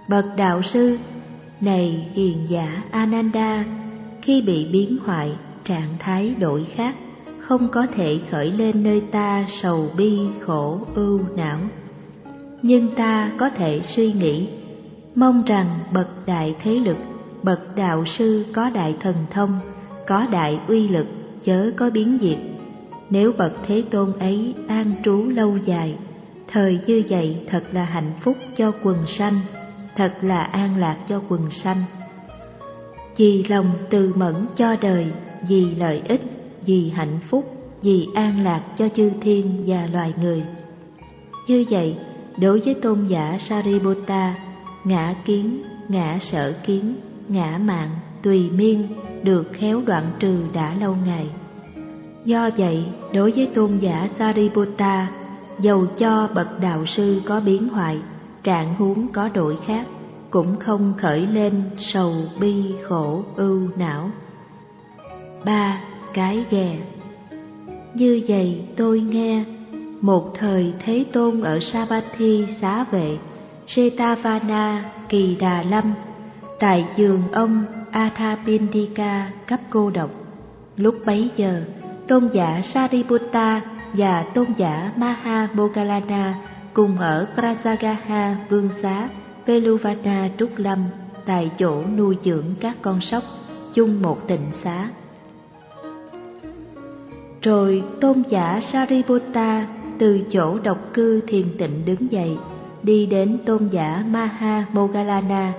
Speaker 1: Bậc đạo sư, này hiền giả Ananda, khi bị biến hoại, trạng thái đổi khác, không có thể khởi lên nơi ta sầu bi khổ ưu não. Nhưng ta có thể suy nghĩ, mong rằng bậc đại thế lực, bậc đạo sư có đại thần thông, có đại uy lực, chớ có biến diệt. Nếu bậc Thế Tôn ấy an trú lâu dài, thời như vậy thật là hạnh phúc cho quần sanh, thật là an lạc cho quần sanh. Vì lòng từ mẫn cho đời, vì lợi ích, vì hạnh phúc, vì an lạc cho chư thiên và loài người. Như vậy, đối với tôn giả Sariputta, ngã kiến, ngã sở kiến, ngã mạn, tùy miên được khéo đoạn trừ đã lâu ngày. Do vậy, đối với tôn giả Sariputta, dầu cho bậc đạo sư có biến hoại, trạng huống có đổi khác, cũng không khởi lên sầu bi khổ ưu não. Ba. Cái ghè. Như vậy tôi nghe, một thời Thế Tôn ở Savatthi Xá Vệ, Jetavana, Kỳ Đà Lâm, tại giường ông Athapindika cấp cô độc. Lúc bấy giờ, tôn giả Sariputta và tôn giả Mahamoggallana cùng ở Prasagaha Vương Xá, Veluvana Trúc Lâm, tại chỗ nuôi dưỡng các con sóc, chung một tịnh xá. Rồi tôn giả Sariputta từ chỗ độc cư thiền tịnh đứng dậy, đi đến tôn giả Mahamoggallana.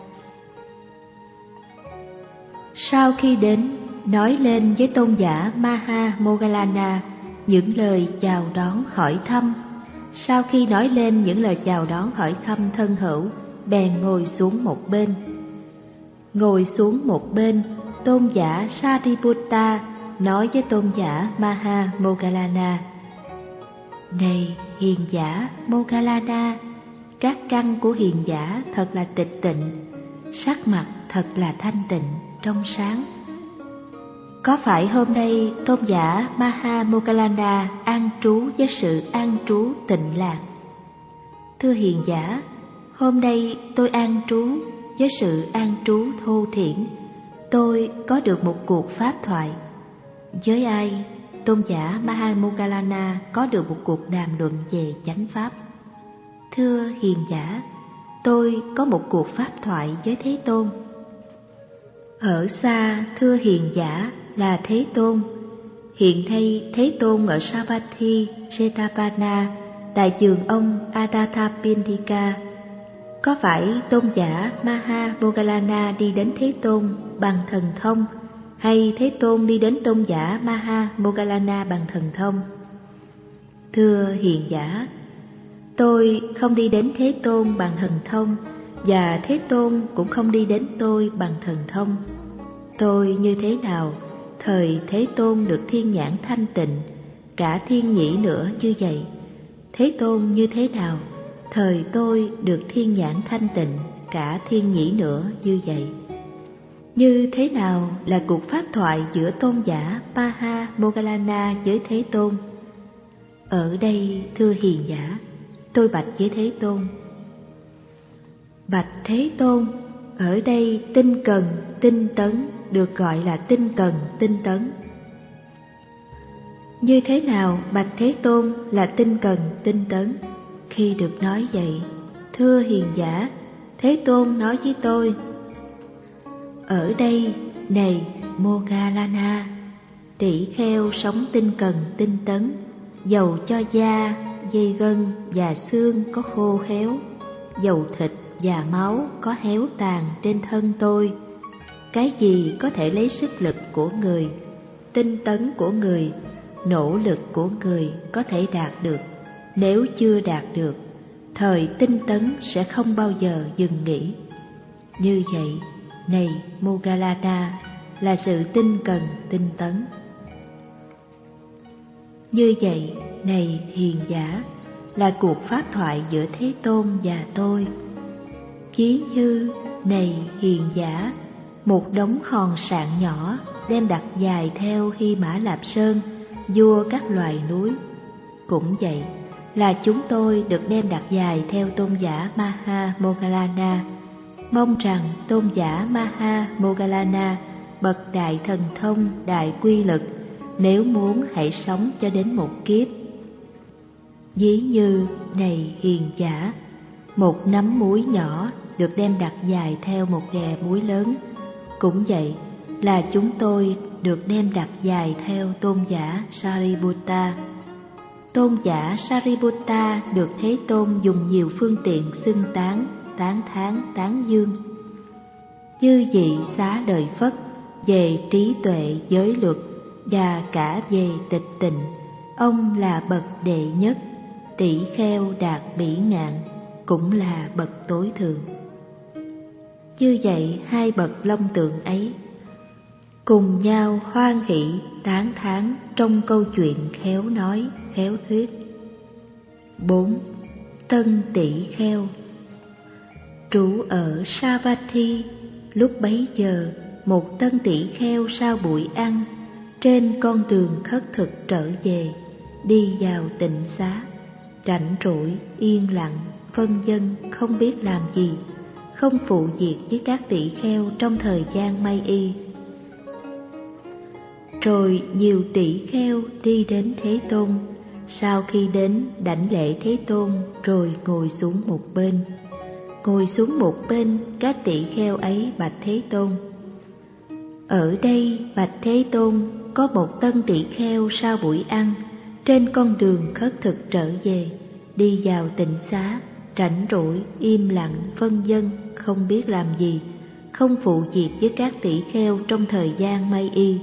Speaker 1: Sau khi đến, nói lên với tôn giả Mahamoggallana những lời chào đón hỏi thăm. Sau khi nói lên những lời chào đón hỏi thăm thân hữu, bèn ngồi xuống một bên. Ngồi xuống một bên, tôn giả Sariputta nói với tôn giả Mahamoggallana: Này hiền giả Moggallana, các căn của hiền giả thật là tịch tịnh, sắc mặt thật là thanh tịnh, trong sáng. Có phải hôm nay tôn giả Mahamoggallana an trú với sự an trú tịnh lạc? Thưa hiền giả, hôm nay tôi an trú với sự an trú thô thiển. Tôi có được một cuộc pháp thoại. Với ai? Tôn giả Mahamoggallana có được một cuộc đàm luận về chánh pháp. Thưa hiền giả, tôi có một cuộc pháp thoại với Thế Tôn. Ở xa, thưa hiền giả, là Thế Tôn. Hiện nay Thế Tôn ở Savatthi, Jetavana, tại giường ông Adathapindika. Có phải tôn giả Mahamoggallana đi đến Thế Tôn bằng thần thông, hay Thế Tôn đi đến tôn giả Mahamoggallana bằng thần thông? Thưa hiền giả, tôi không đi đến Thế Tôn bằng thần thông, và Thế Tôn cũng không đi đến tôi bằng thần thông. Tôi như thế nào, thời Thế Tôn được thiên nhãn thanh tịnh, cả thiên nhĩ nữa như vậy. Thế Tôn như thế nào, thời tôi được thiên nhãn thanh tịnh, cả thiên nhĩ nữa như vậy. Như thế nào là cuộc pháp thoại giữa tôn giả Mahamoggallana với Thế Tôn? Ở đây, thưa hiền giả, tôi bạch với Thế Tôn: Bạch Thế Tôn, ở đây tinh cần, tinh tấn được gọi là tinh cần, tinh tấn. Như thế nào, bạch Thế Tôn, là tinh cần, tinh tấn? Khi được nói vậy, thưa hiền giả, Thế Tôn nói với tôi: Ở đây, này Moggallana, tỷ kheo sống tinh cần, tinh tấn, dầu cho da, dây gân và xương có khô héo, dầu thịt và máu có héo tàn trên thân tôi, cái gì có thể lấy sức lực của người, tinh tấn của người, nỗ lực của người có thể đạt được? Nếu chưa đạt được, thời tinh tấn sẽ không bao giờ dừng nghỉ. Như vậy, này Moggallana, là sự tinh cần, tinh tấn. Như vậy, này hiền giả, là cuộc pháp thoại giữa Thế Tôn và tôi. Ví như, này hiền giả, một đống hòn sạn nhỏ đem đặt dài theo Hy Mã Lạp Sơn, vua các loài núi. Cũng vậy, là chúng tôi được đem đặt dài theo tôn giả Mahamoggallana, mong rằng tôn giả Maha Moggallana, bậc đại thần thông, đại quy lực, nếu muốn hãy sống cho đến một kiếp. Ví như, này hiền giả, một nắm muối nhỏ được đem đặt dài theo một ghè muối lớn. Cũng vậy là chúng tôi được đem đặt dài theo tôn giả Sariputta. Tôn giả Sariputta được Thế Tôn dùng nhiều phương tiện xưng tán, tán thán, tán dương. Chư vị xá lợi Phất về trí tuệ giới luật và cả về tịch tịnh, ông là bậc đệ nhất. Tỷ kheo đạt bỉ ngạn cũng là bậc tối thượng. Như vậy hai bậc long tượng ấy cùng nhau hoan hỷ tán thán trong câu chuyện khéo nói khéo thuyết. Bốn. Tân tỷ kheo. Trú ở Savatthi, lúc bấy giờ một tân tỷ kheo sau buổi ăn, trên con đường khất thực trở về, đi vào tịnh xá, rảnh rỗi, yên lặng, phân dân, không biết làm gì, không phụ việc với các tỷ kheo trong thời gian may y. Rồi nhiều tỷ kheo đi đến Thế Tôn, sau khi đến đảnh lễ Thế Tôn rồi ngồi xuống một bên. Ngồi xuống một bên, các tỷ kheo ấy bạch Thế Tôn: ở đây bạch Thế Tôn, có một tân tỷ kheo sau buổi ăn, trên con đường khất thực trở về, đi vào tịnh xá, rảnh rỗi, im lặng, phân dân, không biết làm gì, không phụ việc với các tỷ kheo trong thời gian may y.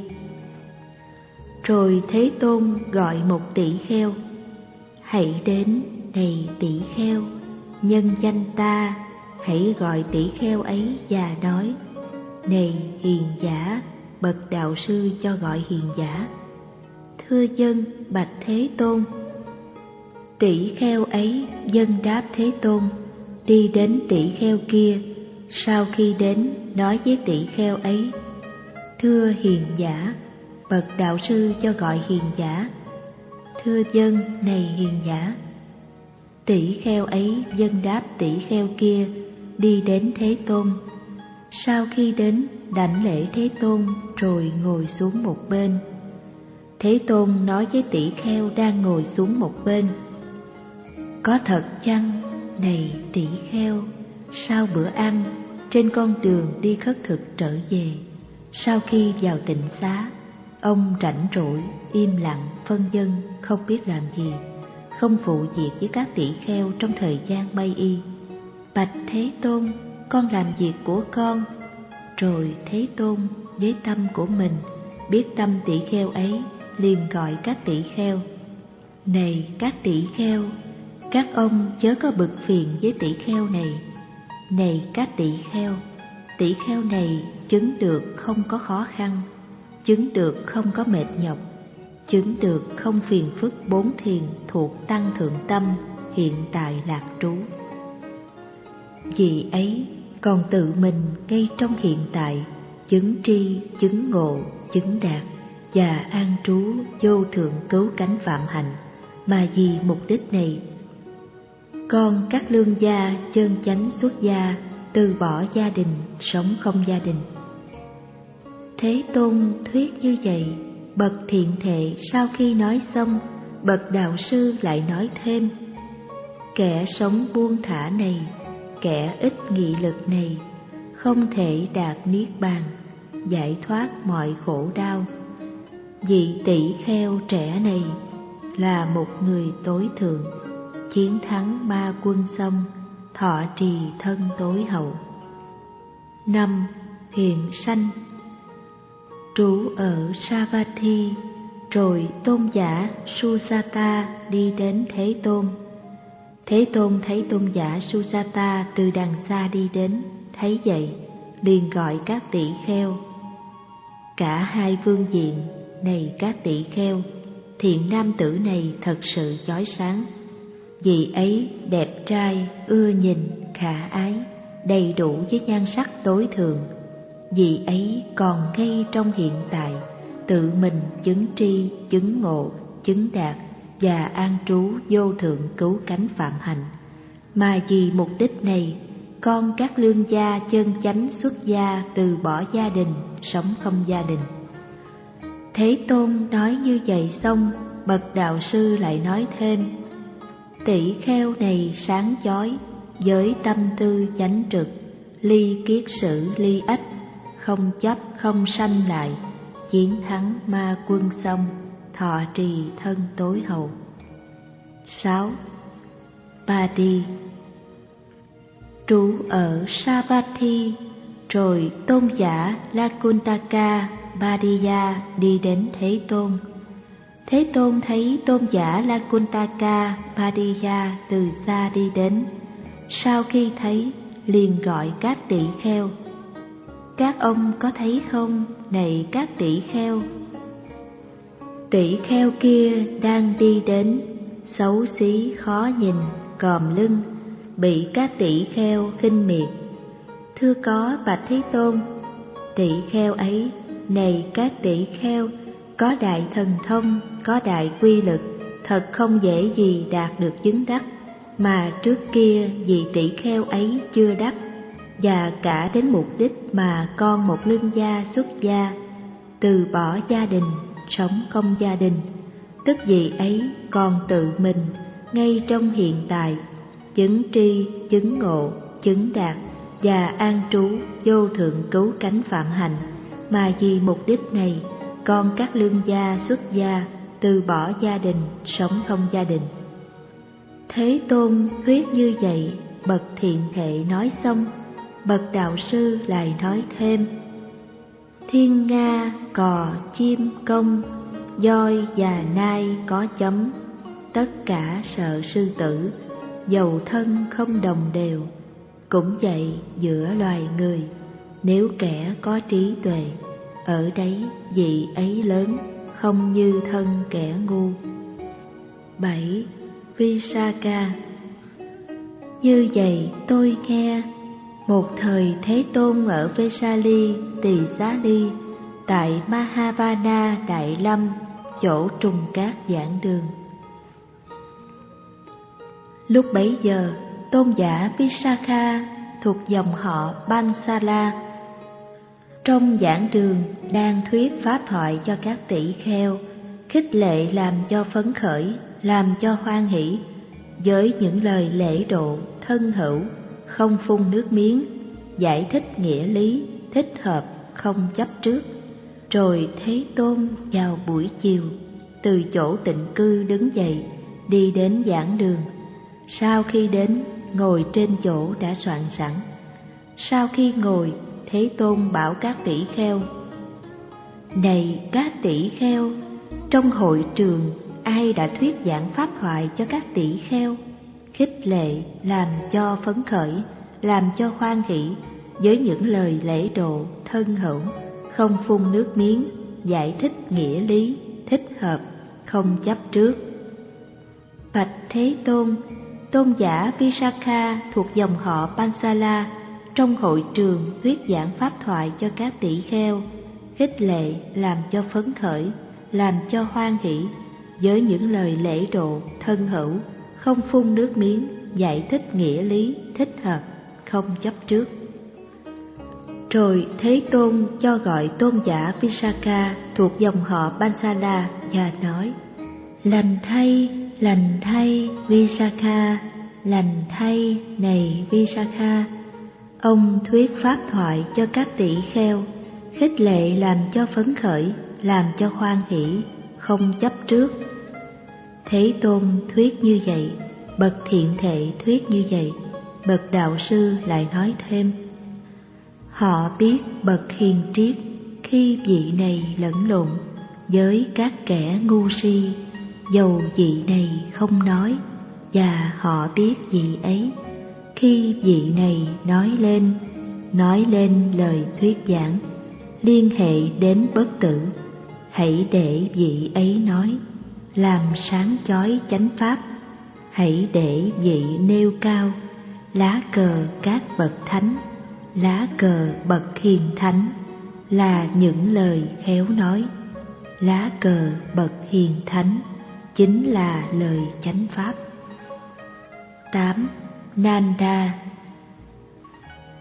Speaker 1: Rồi Thế Tôn gọi một tỷ kheo: hãy đến, này tỷ kheo, nhân danh ta, hãy gọi tỷ kheo ấy và nói: này hiền giả, bậc đạo sư cho gọi hiền giả. Thưa dân, bạch Thế Tôn. Tỷ kheo ấy dân đáp Thế Tôn, đi đến tỷ kheo kia, sau khi đến nói với tỷ kheo ấy: thưa hiền giả, bậc đạo sư cho gọi hiền giả. Thưa dân, này hiền giả. Tỷ kheo ấy dân đáp tỷ kheo kia, đi đến Thế Tôn, sau khi đến đảnh lễ Thế Tôn rồi ngồi xuống một bên. Thế Tôn nói với tỷ kheo đang ngồi xuống một bên: có thật chăng, này tỷ kheo, sau bữa ăn, trên con đường đi khất thực trở về, sau khi vào tịnh xá, ông rảnh rỗi, im lặng, phân dân, không biết làm gì, không phụ việc với các tỷ kheo trong thời gian may y. Bạch Thế Tôn, con làm việc của con. Rồi Thế Tôn với tâm của mình biết tâm tỷ kheo ấy, liền gọi các tỷ kheo: này các tỷ kheo, các ông chớ có bực phiền với tỷ kheo này. Này các tỷ kheo, tỷ kheo này chứng được không có khó khăn, chứng được không có mệt nhọc, chứng được không phiền phức bốn thiền thuộc tăng thượng tâm, hiện tại lạc trú. Vì ấy còn tự mình ngay trong hiện tại chứng tri, chứng ngộ, chứng đạt và an trú vô thượng cứu cánh phạm hạnh, mà vì mục đích này, con các lương gia chân chánh xuất gia, từ bỏ gia đình, sống không gia đình. Thế Tôn thuyết như vậy, bậc thiện thệ sau khi nói xong, bậc đạo sư lại nói thêm: kẻ sống buông thả này, kẻ ít nghị lực này, không thể đạt niết bàn, giải thoát mọi khổ đau. Vị tỷ kheo trẻ này là một người tối thượng, chiến thắng ma quân xong, thọ trì thân tối hậu. Năm. Hiền sanh. Trú ở Savatthi, rồi tôn giả Susata đi đến Thế Tôn. Thế Tôn thấy tôn giả Susata từ đằng xa đi đến, thấy vậy liền gọi các tỷ kheo: cả hai phương diện, này các tỷ kheo, thiện nam tử này thật sự chói sáng. Vị ấy đẹp trai, ưa nhìn, khả ái, đầy đủ với nhan sắc tối thượng. Vị ấy còn ngay trong hiện tại, tự mình chứng tri, chứng ngộ, chứng đạt và an trú vô thượng cứu cánh phạm hạnh, mà vì mục đích này, con các lương gia chân chánh xuất gia từ bỏ gia đình, sống không gia đình. Thế Tôn nói như vậy xong, bậc đạo sư lại nói thêm: tỷ kheo này sáng chói, với tâm tư chánh trực, ly kiết sử ly ách, không chấp không sanh lại, chiến thắng ma quân xong, thọ trì thân tối hậu. Sáu. Ba đi. Trú ở Savatthi, rồi tôn giả Lakuntaka Bhadiya đi đến Thế Tôn. Thế Tôn thấy tôn giả Lakuntaka Bhadiya từ xa đi đến, sau khi thấy liền gọi các tỷ kheo: các ông có thấy không, này các tỷ kheo? Tỷ kheo kia đang đi đến, xấu xí khó nhìn, còm lưng, bị các tỷ kheo khinh miệt. Thưa có bạch Thế Tôn, tỷ kheo ấy, này các tỷ kheo, có đại thần thông, có đại quy lực, thật không dễ gì đạt được chứng đắc, mà trước kia vị tỷ kheo ấy chưa đắc, và cả đến mục đích mà con một lương gia xuất gia, từ bỏ gia đình, sống không gia đình, tức vị ấy còn tự mình ngay trong hiện tại chứng tri, chứng ngộ, chứng đạt và an trú vô thượng cứu cánh phạm hạnh, mà vì mục đích này con các lương gia xuất gia, từ bỏ gia đình, sống không gia đình. Thế Tôn thuyết như vậy, bậc thiện thệ nói xong, bậc đạo sư lại nói thêm: thiên nga, cò, chim, công, voi và nai có chấm, tất cả sợ sư tử, dầu thân không đồng đều. Cũng vậy giữa loài người, nếu kẻ có trí tuệ, ở đấy vị ấy lớn, không như thân kẻ ngu. Bảy. Visakha. Như vậy tôi nghe, một thời Thế Tôn ở Vesali, Tỳ Xá Ly, tại Mahavana Đại Lâm, chỗ trùng cát giảng đường. Lúc bấy giờ, tôn giả Visakha thuộc dòng họ Bansala, trong giảng đường đang thuyết pháp thoại cho các tỷ kheo, khích lệ làm cho phấn khởi, làm cho hoan hỷ, với những lời lễ độ, thân hữu, không phun nước miếng, giải thích nghĩa lý, thích hợp, không chấp trước. Rồi Thế Tôn vào buổi chiều, từ chỗ tịnh cư đứng dậy, đi đến giảng đường. Sau khi đến, ngồi trên chỗ đã soạn sẵn. Sau khi ngồi, Thế Tôn bảo các tỷ kheo: này các tỷ kheo, trong hội trường ai đã thuyết giảng pháp thoại cho các tỷ kheo, khích lệ, làm cho phấn khởi, làm cho hoan hỷ, với những lời lễ độ, thân hữu, không phun nước miếng, giải thích nghĩa lý, thích hợp, không chấp trước. Bạch Thế Tôn, tôn giả Visakha thuộc dòng họ Pansala, trong hội trường thuyết giảng pháp thoại cho các tỷ kheo, khích lệ, làm cho phấn khởi, làm cho hoan hỷ, với những lời lễ độ, thân hữu, không phun nước miếng, giải thích nghĩa lý, thích hợp, không chấp trước. Rồi Thế Tôn cho gọi tôn giả Visakha thuộc dòng họ Pansala và nói: lành thay, lành thay Visakha, lành thay này Visakha. Ông thuyết pháp thoại cho các tỷ kheo, khích lệ làm cho phấn khởi, làm cho hoan hỷ, không chấp trước. Thế Tôn thuyết như vậy, bậc thiện thệ thuyết như vậy, bậc đạo sư lại nói thêm: họ biết bậc hiền triết khi vị này lẫn lộn với các kẻ ngu si, dầu vị này không nói, và họ biết vị ấy khi vị này nói lên, nói lên lời thuyết giảng, liên hệ đến bất tử, hãy để vị ấy nói, làm sáng chói chánh pháp, hãy để vị nêu cao lá cờ các bậc thánh, lá cờ bậc hiền thánh là những lời khéo nói, lá cờ bậc hiền thánh chính là lời chánh pháp. Tám. Nanda.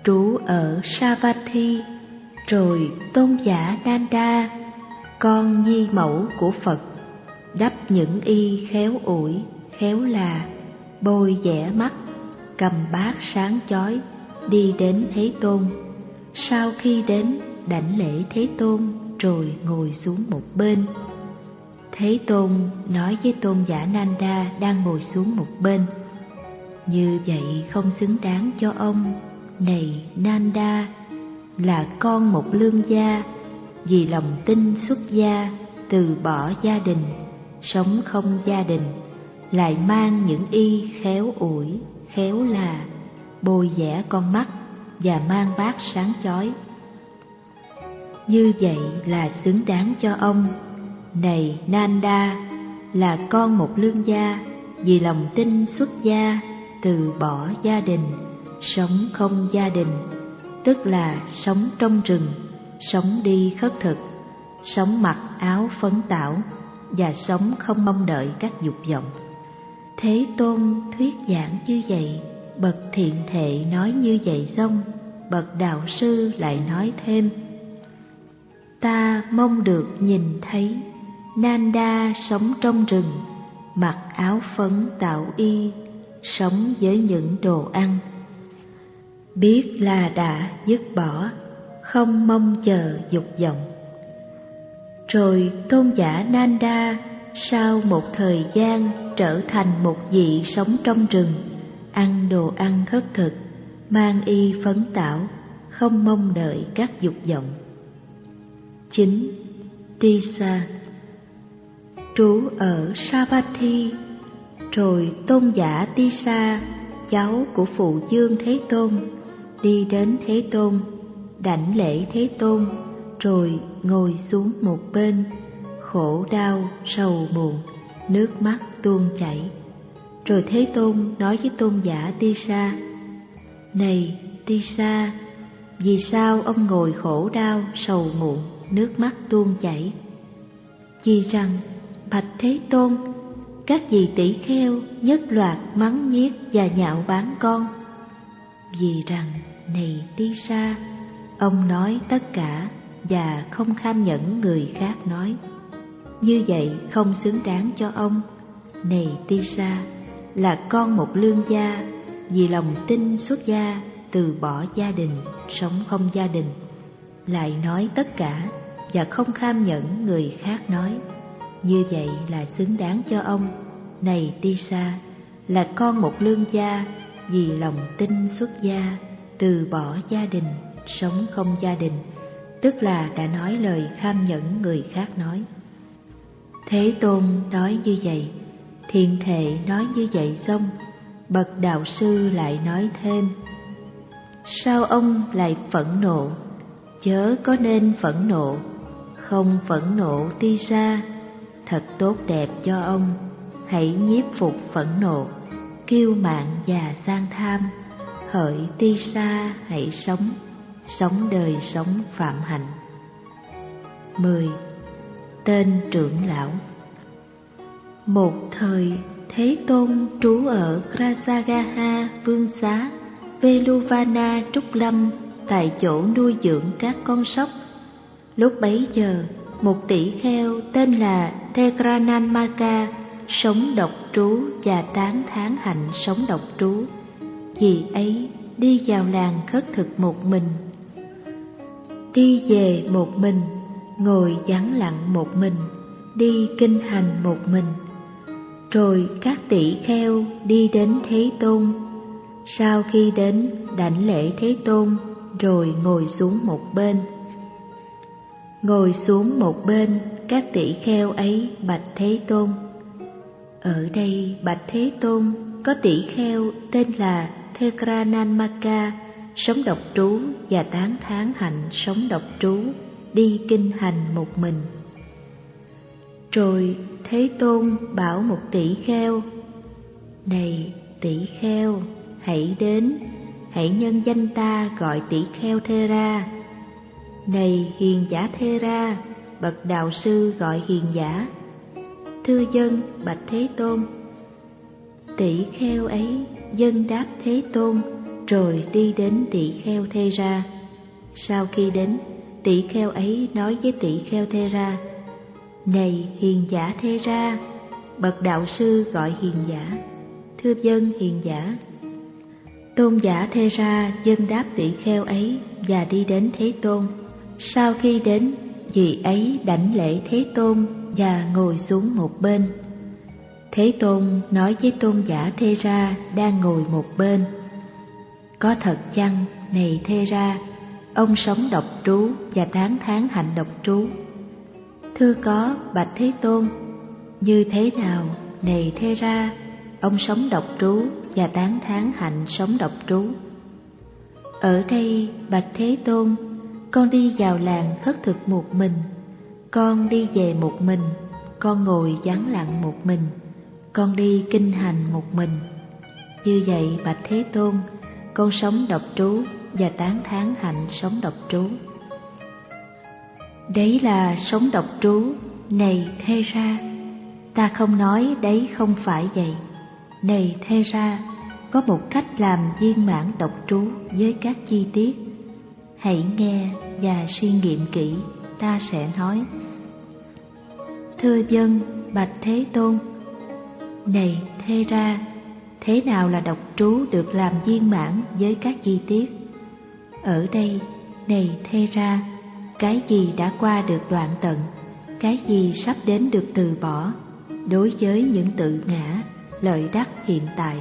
Speaker 1: trú ở Savatthi, rồi tôn giả Nanda, con nhi mẫu của Phật, đắp những y khéo ủi, khéo là, bôi dẻ mắt, cầm bát sáng chói, đi đến Thế Tôn. Sau khi đến, đảnh lễ Thế Tôn, rồi ngồi xuống một bên. Thế Tôn nói với tôn giả Nanda đang ngồi xuống một bên: như vậy không xứng đáng cho ông, này Nanda, là con một lương gia, vì lòng tin xuất gia, từ bỏ gia đình, sống không gia đình, lại mang những y khéo ủi, khéo là, bôi dẻ con mắt và mang bát sáng chói. Như vậy là xứng đáng cho ông, này Nanda, là con một lương gia, vì lòng tin xuất gia, từ bỏ gia đình, sống không gia đình, tức là sống trong rừng, sống đi khất thực, sống mặc áo phấn tảo, và sống không mong đợi các dục vọng. Thế Tôn thuyết giảng như vậy, bậc thiện thệ nói như vậy xong, bậc đạo sư lại nói thêm: ta mong được nhìn thấy Nanda sống trong rừng, mặc áo phấn tạo y, sống với những đồ ăn, biết là đã dứt bỏ, không mong chờ dục vọng. Rồi tôn giả Nanda sau một thời gian trở thành một vị sống trong rừng, ăn đồ ăn khất thực, mang y phấn tảo, không mong đợi các dục vọng. Chín. Tisa trú ở Savatthi. Rồi tôn giả Tisa, cháu của phụ vương Thế Tôn, đi đến Thế Tôn, đảnh lễ Thế Tôn, rồi ngồi xuống một bên, khổ đau sầu muộn, nước mắt tuôn chảy. Rồi Thế Tôn nói với tôn giả Tisa: này Tisa, vì sao ông ngồi khổ đau sầu muộn, nước mắt tuôn chảy? Vì rằng, bạch Thế Tôn, các vị tỷ kheo nhất loạt mắng nhiếc và nhạo báng con. Vì rằng, này Tisa, ông nói tất cả và không kham nhẫn người khác nói. Như vậy không xứng đáng cho ông, này Tisa, là con một lương gia, vì lòng tin xuất gia, từ bỏ gia đình, sống không gia đình, lại nói tất cả và không kham nhẫn người khác nói. Như vậy là xứng đáng cho ông, này Tisa, là con một lương gia, vì lòng tin xuất gia, từ bỏ gia đình, sống không gia đình, tức là đã nói lời kham nhẫn người khác nói. Thế Tôn nói như vậy, thiện thệ nói như vậy xong, bậc đạo sư lại nói thêm: sao ông lại phẫn nộ? Chớ có nên phẫn nộ, không phẫn nộ Tisa, thật tốt đẹp cho ông. Hãy nhiếp phục phẫn nộ, kiêu mạn và sang tham. Hỡi Tisa, hãy sống, sống đời sống phạm hạnh. Mười. Tên trưởng lão. Một thời, Thế Tôn trú ở Krasagaha Vương Xá, Veluvana Trúc Lâm, tại chỗ nuôi dưỡng các con sóc. Lúc bấy giờ, một tỷ kheo tên là Thekrananmaka sống độc trú và tán thán hạnh sống độc trú. Vì ấy đi vào làng khất thực một mình, đi về một mình, ngồi vắng lặng một mình, đi kinh hành một mình. Rồi các tỷ kheo đi đến Thế Tôn. Sau khi đến, đảnh lễ Thế Tôn, rồi ngồi xuống một bên. Ngồi xuống một bên, các tỷ kheo ấy bạch Thế Tôn: ở đây bạch Thế Tôn, có tỷ kheo tên là Thekrananmaka sống độc trú và tán thán hạnh sống độc trú, đi kinh hành một mình. Rồi Thế Tôn bảo một tỷ kheo: này tỷ kheo, hãy đến, hãy nhân danh ta gọi tỷ kheo Thera. Này hiền giả Thera, bậc đạo sư gọi hiền giả. Thưa dân bạch Thế Tôn. Tỷ kheo ấy dân đáp Thế Tôn, rồi đi đến tỷ kheo Thê Ra. Sau khi đến, tỷ kheo ấy nói với tỷ kheo Thê Ra: Này hiền giả Thê Ra, bậc đạo sư gọi hiền giả. Thưa vâng hiền giả. Tôn giả Thê Ra vâng đáp tỷ kheo ấy và đi đến Thế Tôn. Sau khi đến, vị ấy đảnh lễ Thế Tôn và ngồi xuống một bên. Thế Tôn nói với tôn giả Thê Ra đang ngồi một bên: Có thật chăng, này Thê Ra, ông sống độc trú và tán thán hạnh độc trú? Thưa có, bạch Thế Tôn. Như thế nào, này Thê Ra, ông sống độc trú và tán thán hạnh sống độc trú? Ở đây, bạch Thế Tôn, con đi vào làng khất thực một mình, con đi về một mình, con ngồi vắng lặng một mình, con đi kinh hành một mình. Như vậy bạch Thế Tôn, con sống độc trú và tán thán hạnh sống độc trú. Đấy là sống độc trú, này Thê Ra. Ta không nói đấy không phải vậy. Này Thê Ra, có một cách làm viên mãn độc trú với các chi tiết. Hãy nghe và suy nghiệm kỹ, ta sẽ nói. Thưa vâng, bạch Thế Tôn. Này Thê Ra, thế nào là độc trú được làm viên mãn với các chi tiết? Ở đây, này Thê Ra, cái gì đã qua được đoạn tận, cái gì sắp đến được từ bỏ, đối với những tự ngã, lợi đắc hiện tại.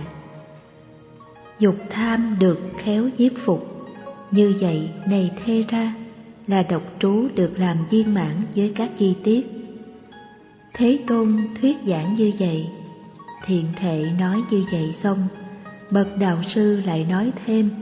Speaker 1: Dục tham được khéo nhiếp phục. Như vậy, này Thê Ra, là độc trú được làm viên mãn với các chi tiết. Thế Tôn thuyết giảng như vậy, thiện thệ nói như vậy xong, bậc đạo sư lại nói thêm: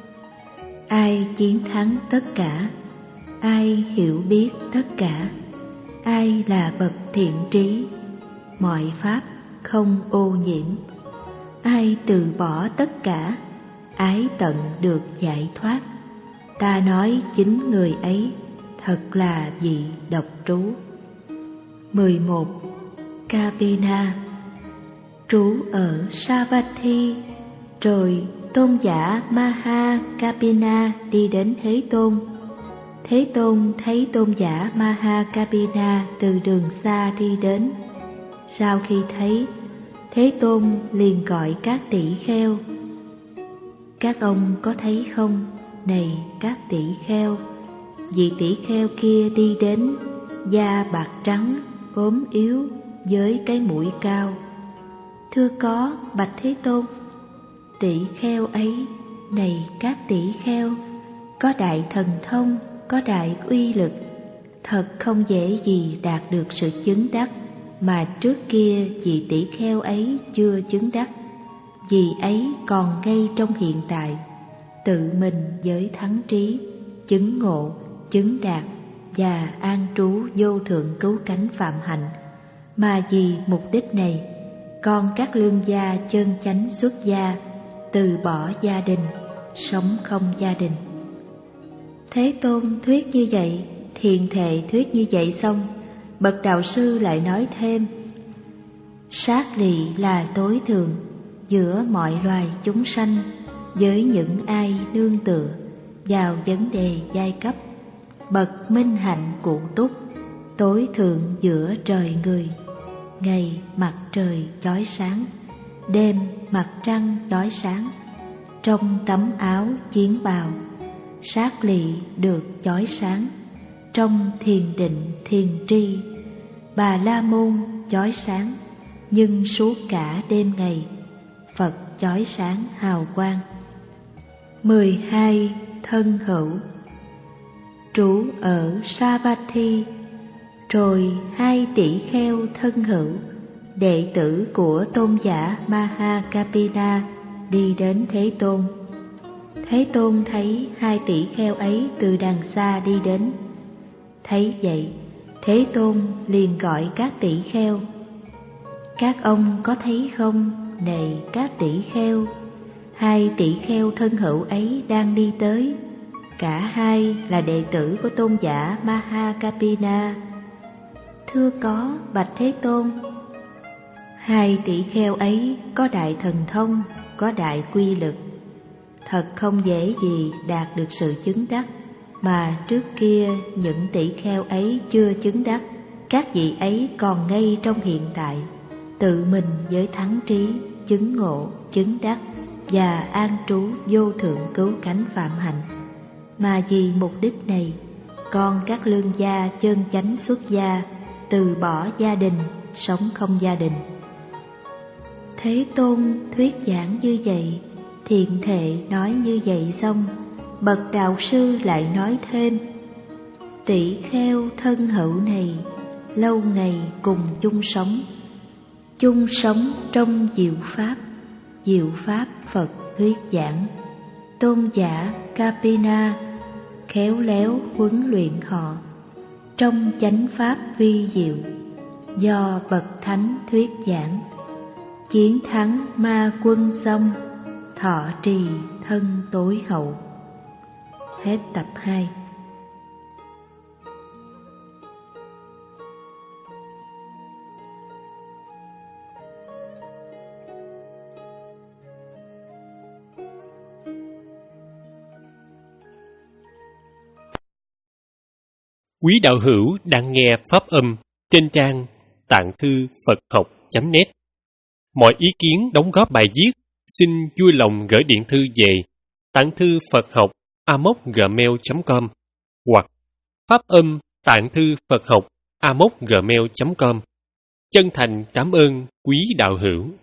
Speaker 1: Ai chiến thắng tất cả, ai hiểu biết tất cả, ai là bậc thiện trí, mọi pháp không ô nhiễm, ai từ bỏ tất cả, ái tận được giải thoát. Ta nói chính người ấy thật là vị độc trú. mười một. Kapina. Trú ở Savatthi. Rồi tôn giả Maha Kapina đi đến Thế Tôn. Thế Tôn thấy tôn giả Maha Kapina từ đường xa đi đến. Sau khi thấy, Thế Tôn liền gọi các tỷ kheo: Các ông có thấy không, này các tỷ kheo, vị tỷ kheo kia đi đến, da bạc trắng, ốm yếu, với cái mũi cao. Thưa có, bạch Thế Tôn. Tỷ kheo ấy, này các tỷ kheo, có đại thần thông, có đại uy lực, thật không dễ gì đạt được sự chứng đắc mà trước kia vị tỷ kheo ấy chưa chứng đắc. Vì ấy còn ngay trong hiện tại, tự mình với thắng trí, chứng ngộ, chứng đạt và an trú vô thượng cứu cánh phạm hạnh, mà vì mục đích này, con các lương gia chân chánh xuất gia, từ bỏ gia đình, sống không gia đình. Thế Tôn thuyết như vậy, thiện thệ thuyết như vậy xong, bậc đạo sư lại nói thêm: Sát lỵ là tối thượng giữa mọi loài chúng sanh, với những ai nương tựa vào vấn đề giai cấp. Bậc minh hạnh cụ túc, tối thượng giữa trời người. Ngày mặt trời chói sáng, đêm mặt trăng chói sáng. Trong tấm áo chiến bào, sát lỵ được chói sáng. Trong thiền định thiền tri, Bà La Môn chói sáng. Nhưng suốt cả đêm ngày, Phật chói sáng hào quang. mười hai. Thân hữu. Trú ở Savatthi. Rồi hai tỷ kheo thân hữu, đệ tử của tôn giả Maha Kapina, đi đến Thế Tôn. Thế Tôn thấy hai tỷ kheo ấy từ đằng xa đi đến. Thấy vậy, Thế Tôn liền gọi các tỷ kheo: Các ông có thấy không, này các tỷ kheo, hai tỷ kheo thân hữu ấy đang đi tới. Cả hai là đệ tử của tôn giả Maha Kapina. Thưa có, bạch Thế Tôn. Hai tỷ kheo ấy có đại thần thông, có đại quy lực, thật không dễ gì đạt được sự chứng đắc, mà trước kia những tỷ kheo ấy chưa chứng đắc. Các vị ấy còn ngay trong hiện tại, tự mình với thắng trí, chứng ngộ, chứng đắc và an trú vô thượng cứu cánh phạm hạnh. Mà vì mục đích này, con các lương gia chân chánh xuất gia, từ bỏ gia đình, sống không gia đình. Thế Tôn thuyết giảng như vậy, thiện thệ nói như vậy xong, bậc đạo sư lại nói thêm: tỷ kheo thân hữu này, lâu ngày cùng chung sống, chung sống trong diệu pháp, diệu pháp Phật thuyết giảng. Tôn giả Kapina khéo léo huấn luyện họ trong chánh pháp vi diệu, do bậc thánh thuyết giảng, chiến thắng ma quân xong, thọ trì thân tối hậu. Hết tập hai.
Speaker 2: Quý đạo hữu đang nghe pháp âm trên trang tạng thư Phật học chấm net. Mọi ý kiến đóng góp bài viết xin vui lòng gửi điện thư về tạng thư Phật học a m o c gmail chấm com hoặc pháp âm tạng thư Phật học a m o c gmail chấm com. Chân thành cảm ơn quý đạo hữu.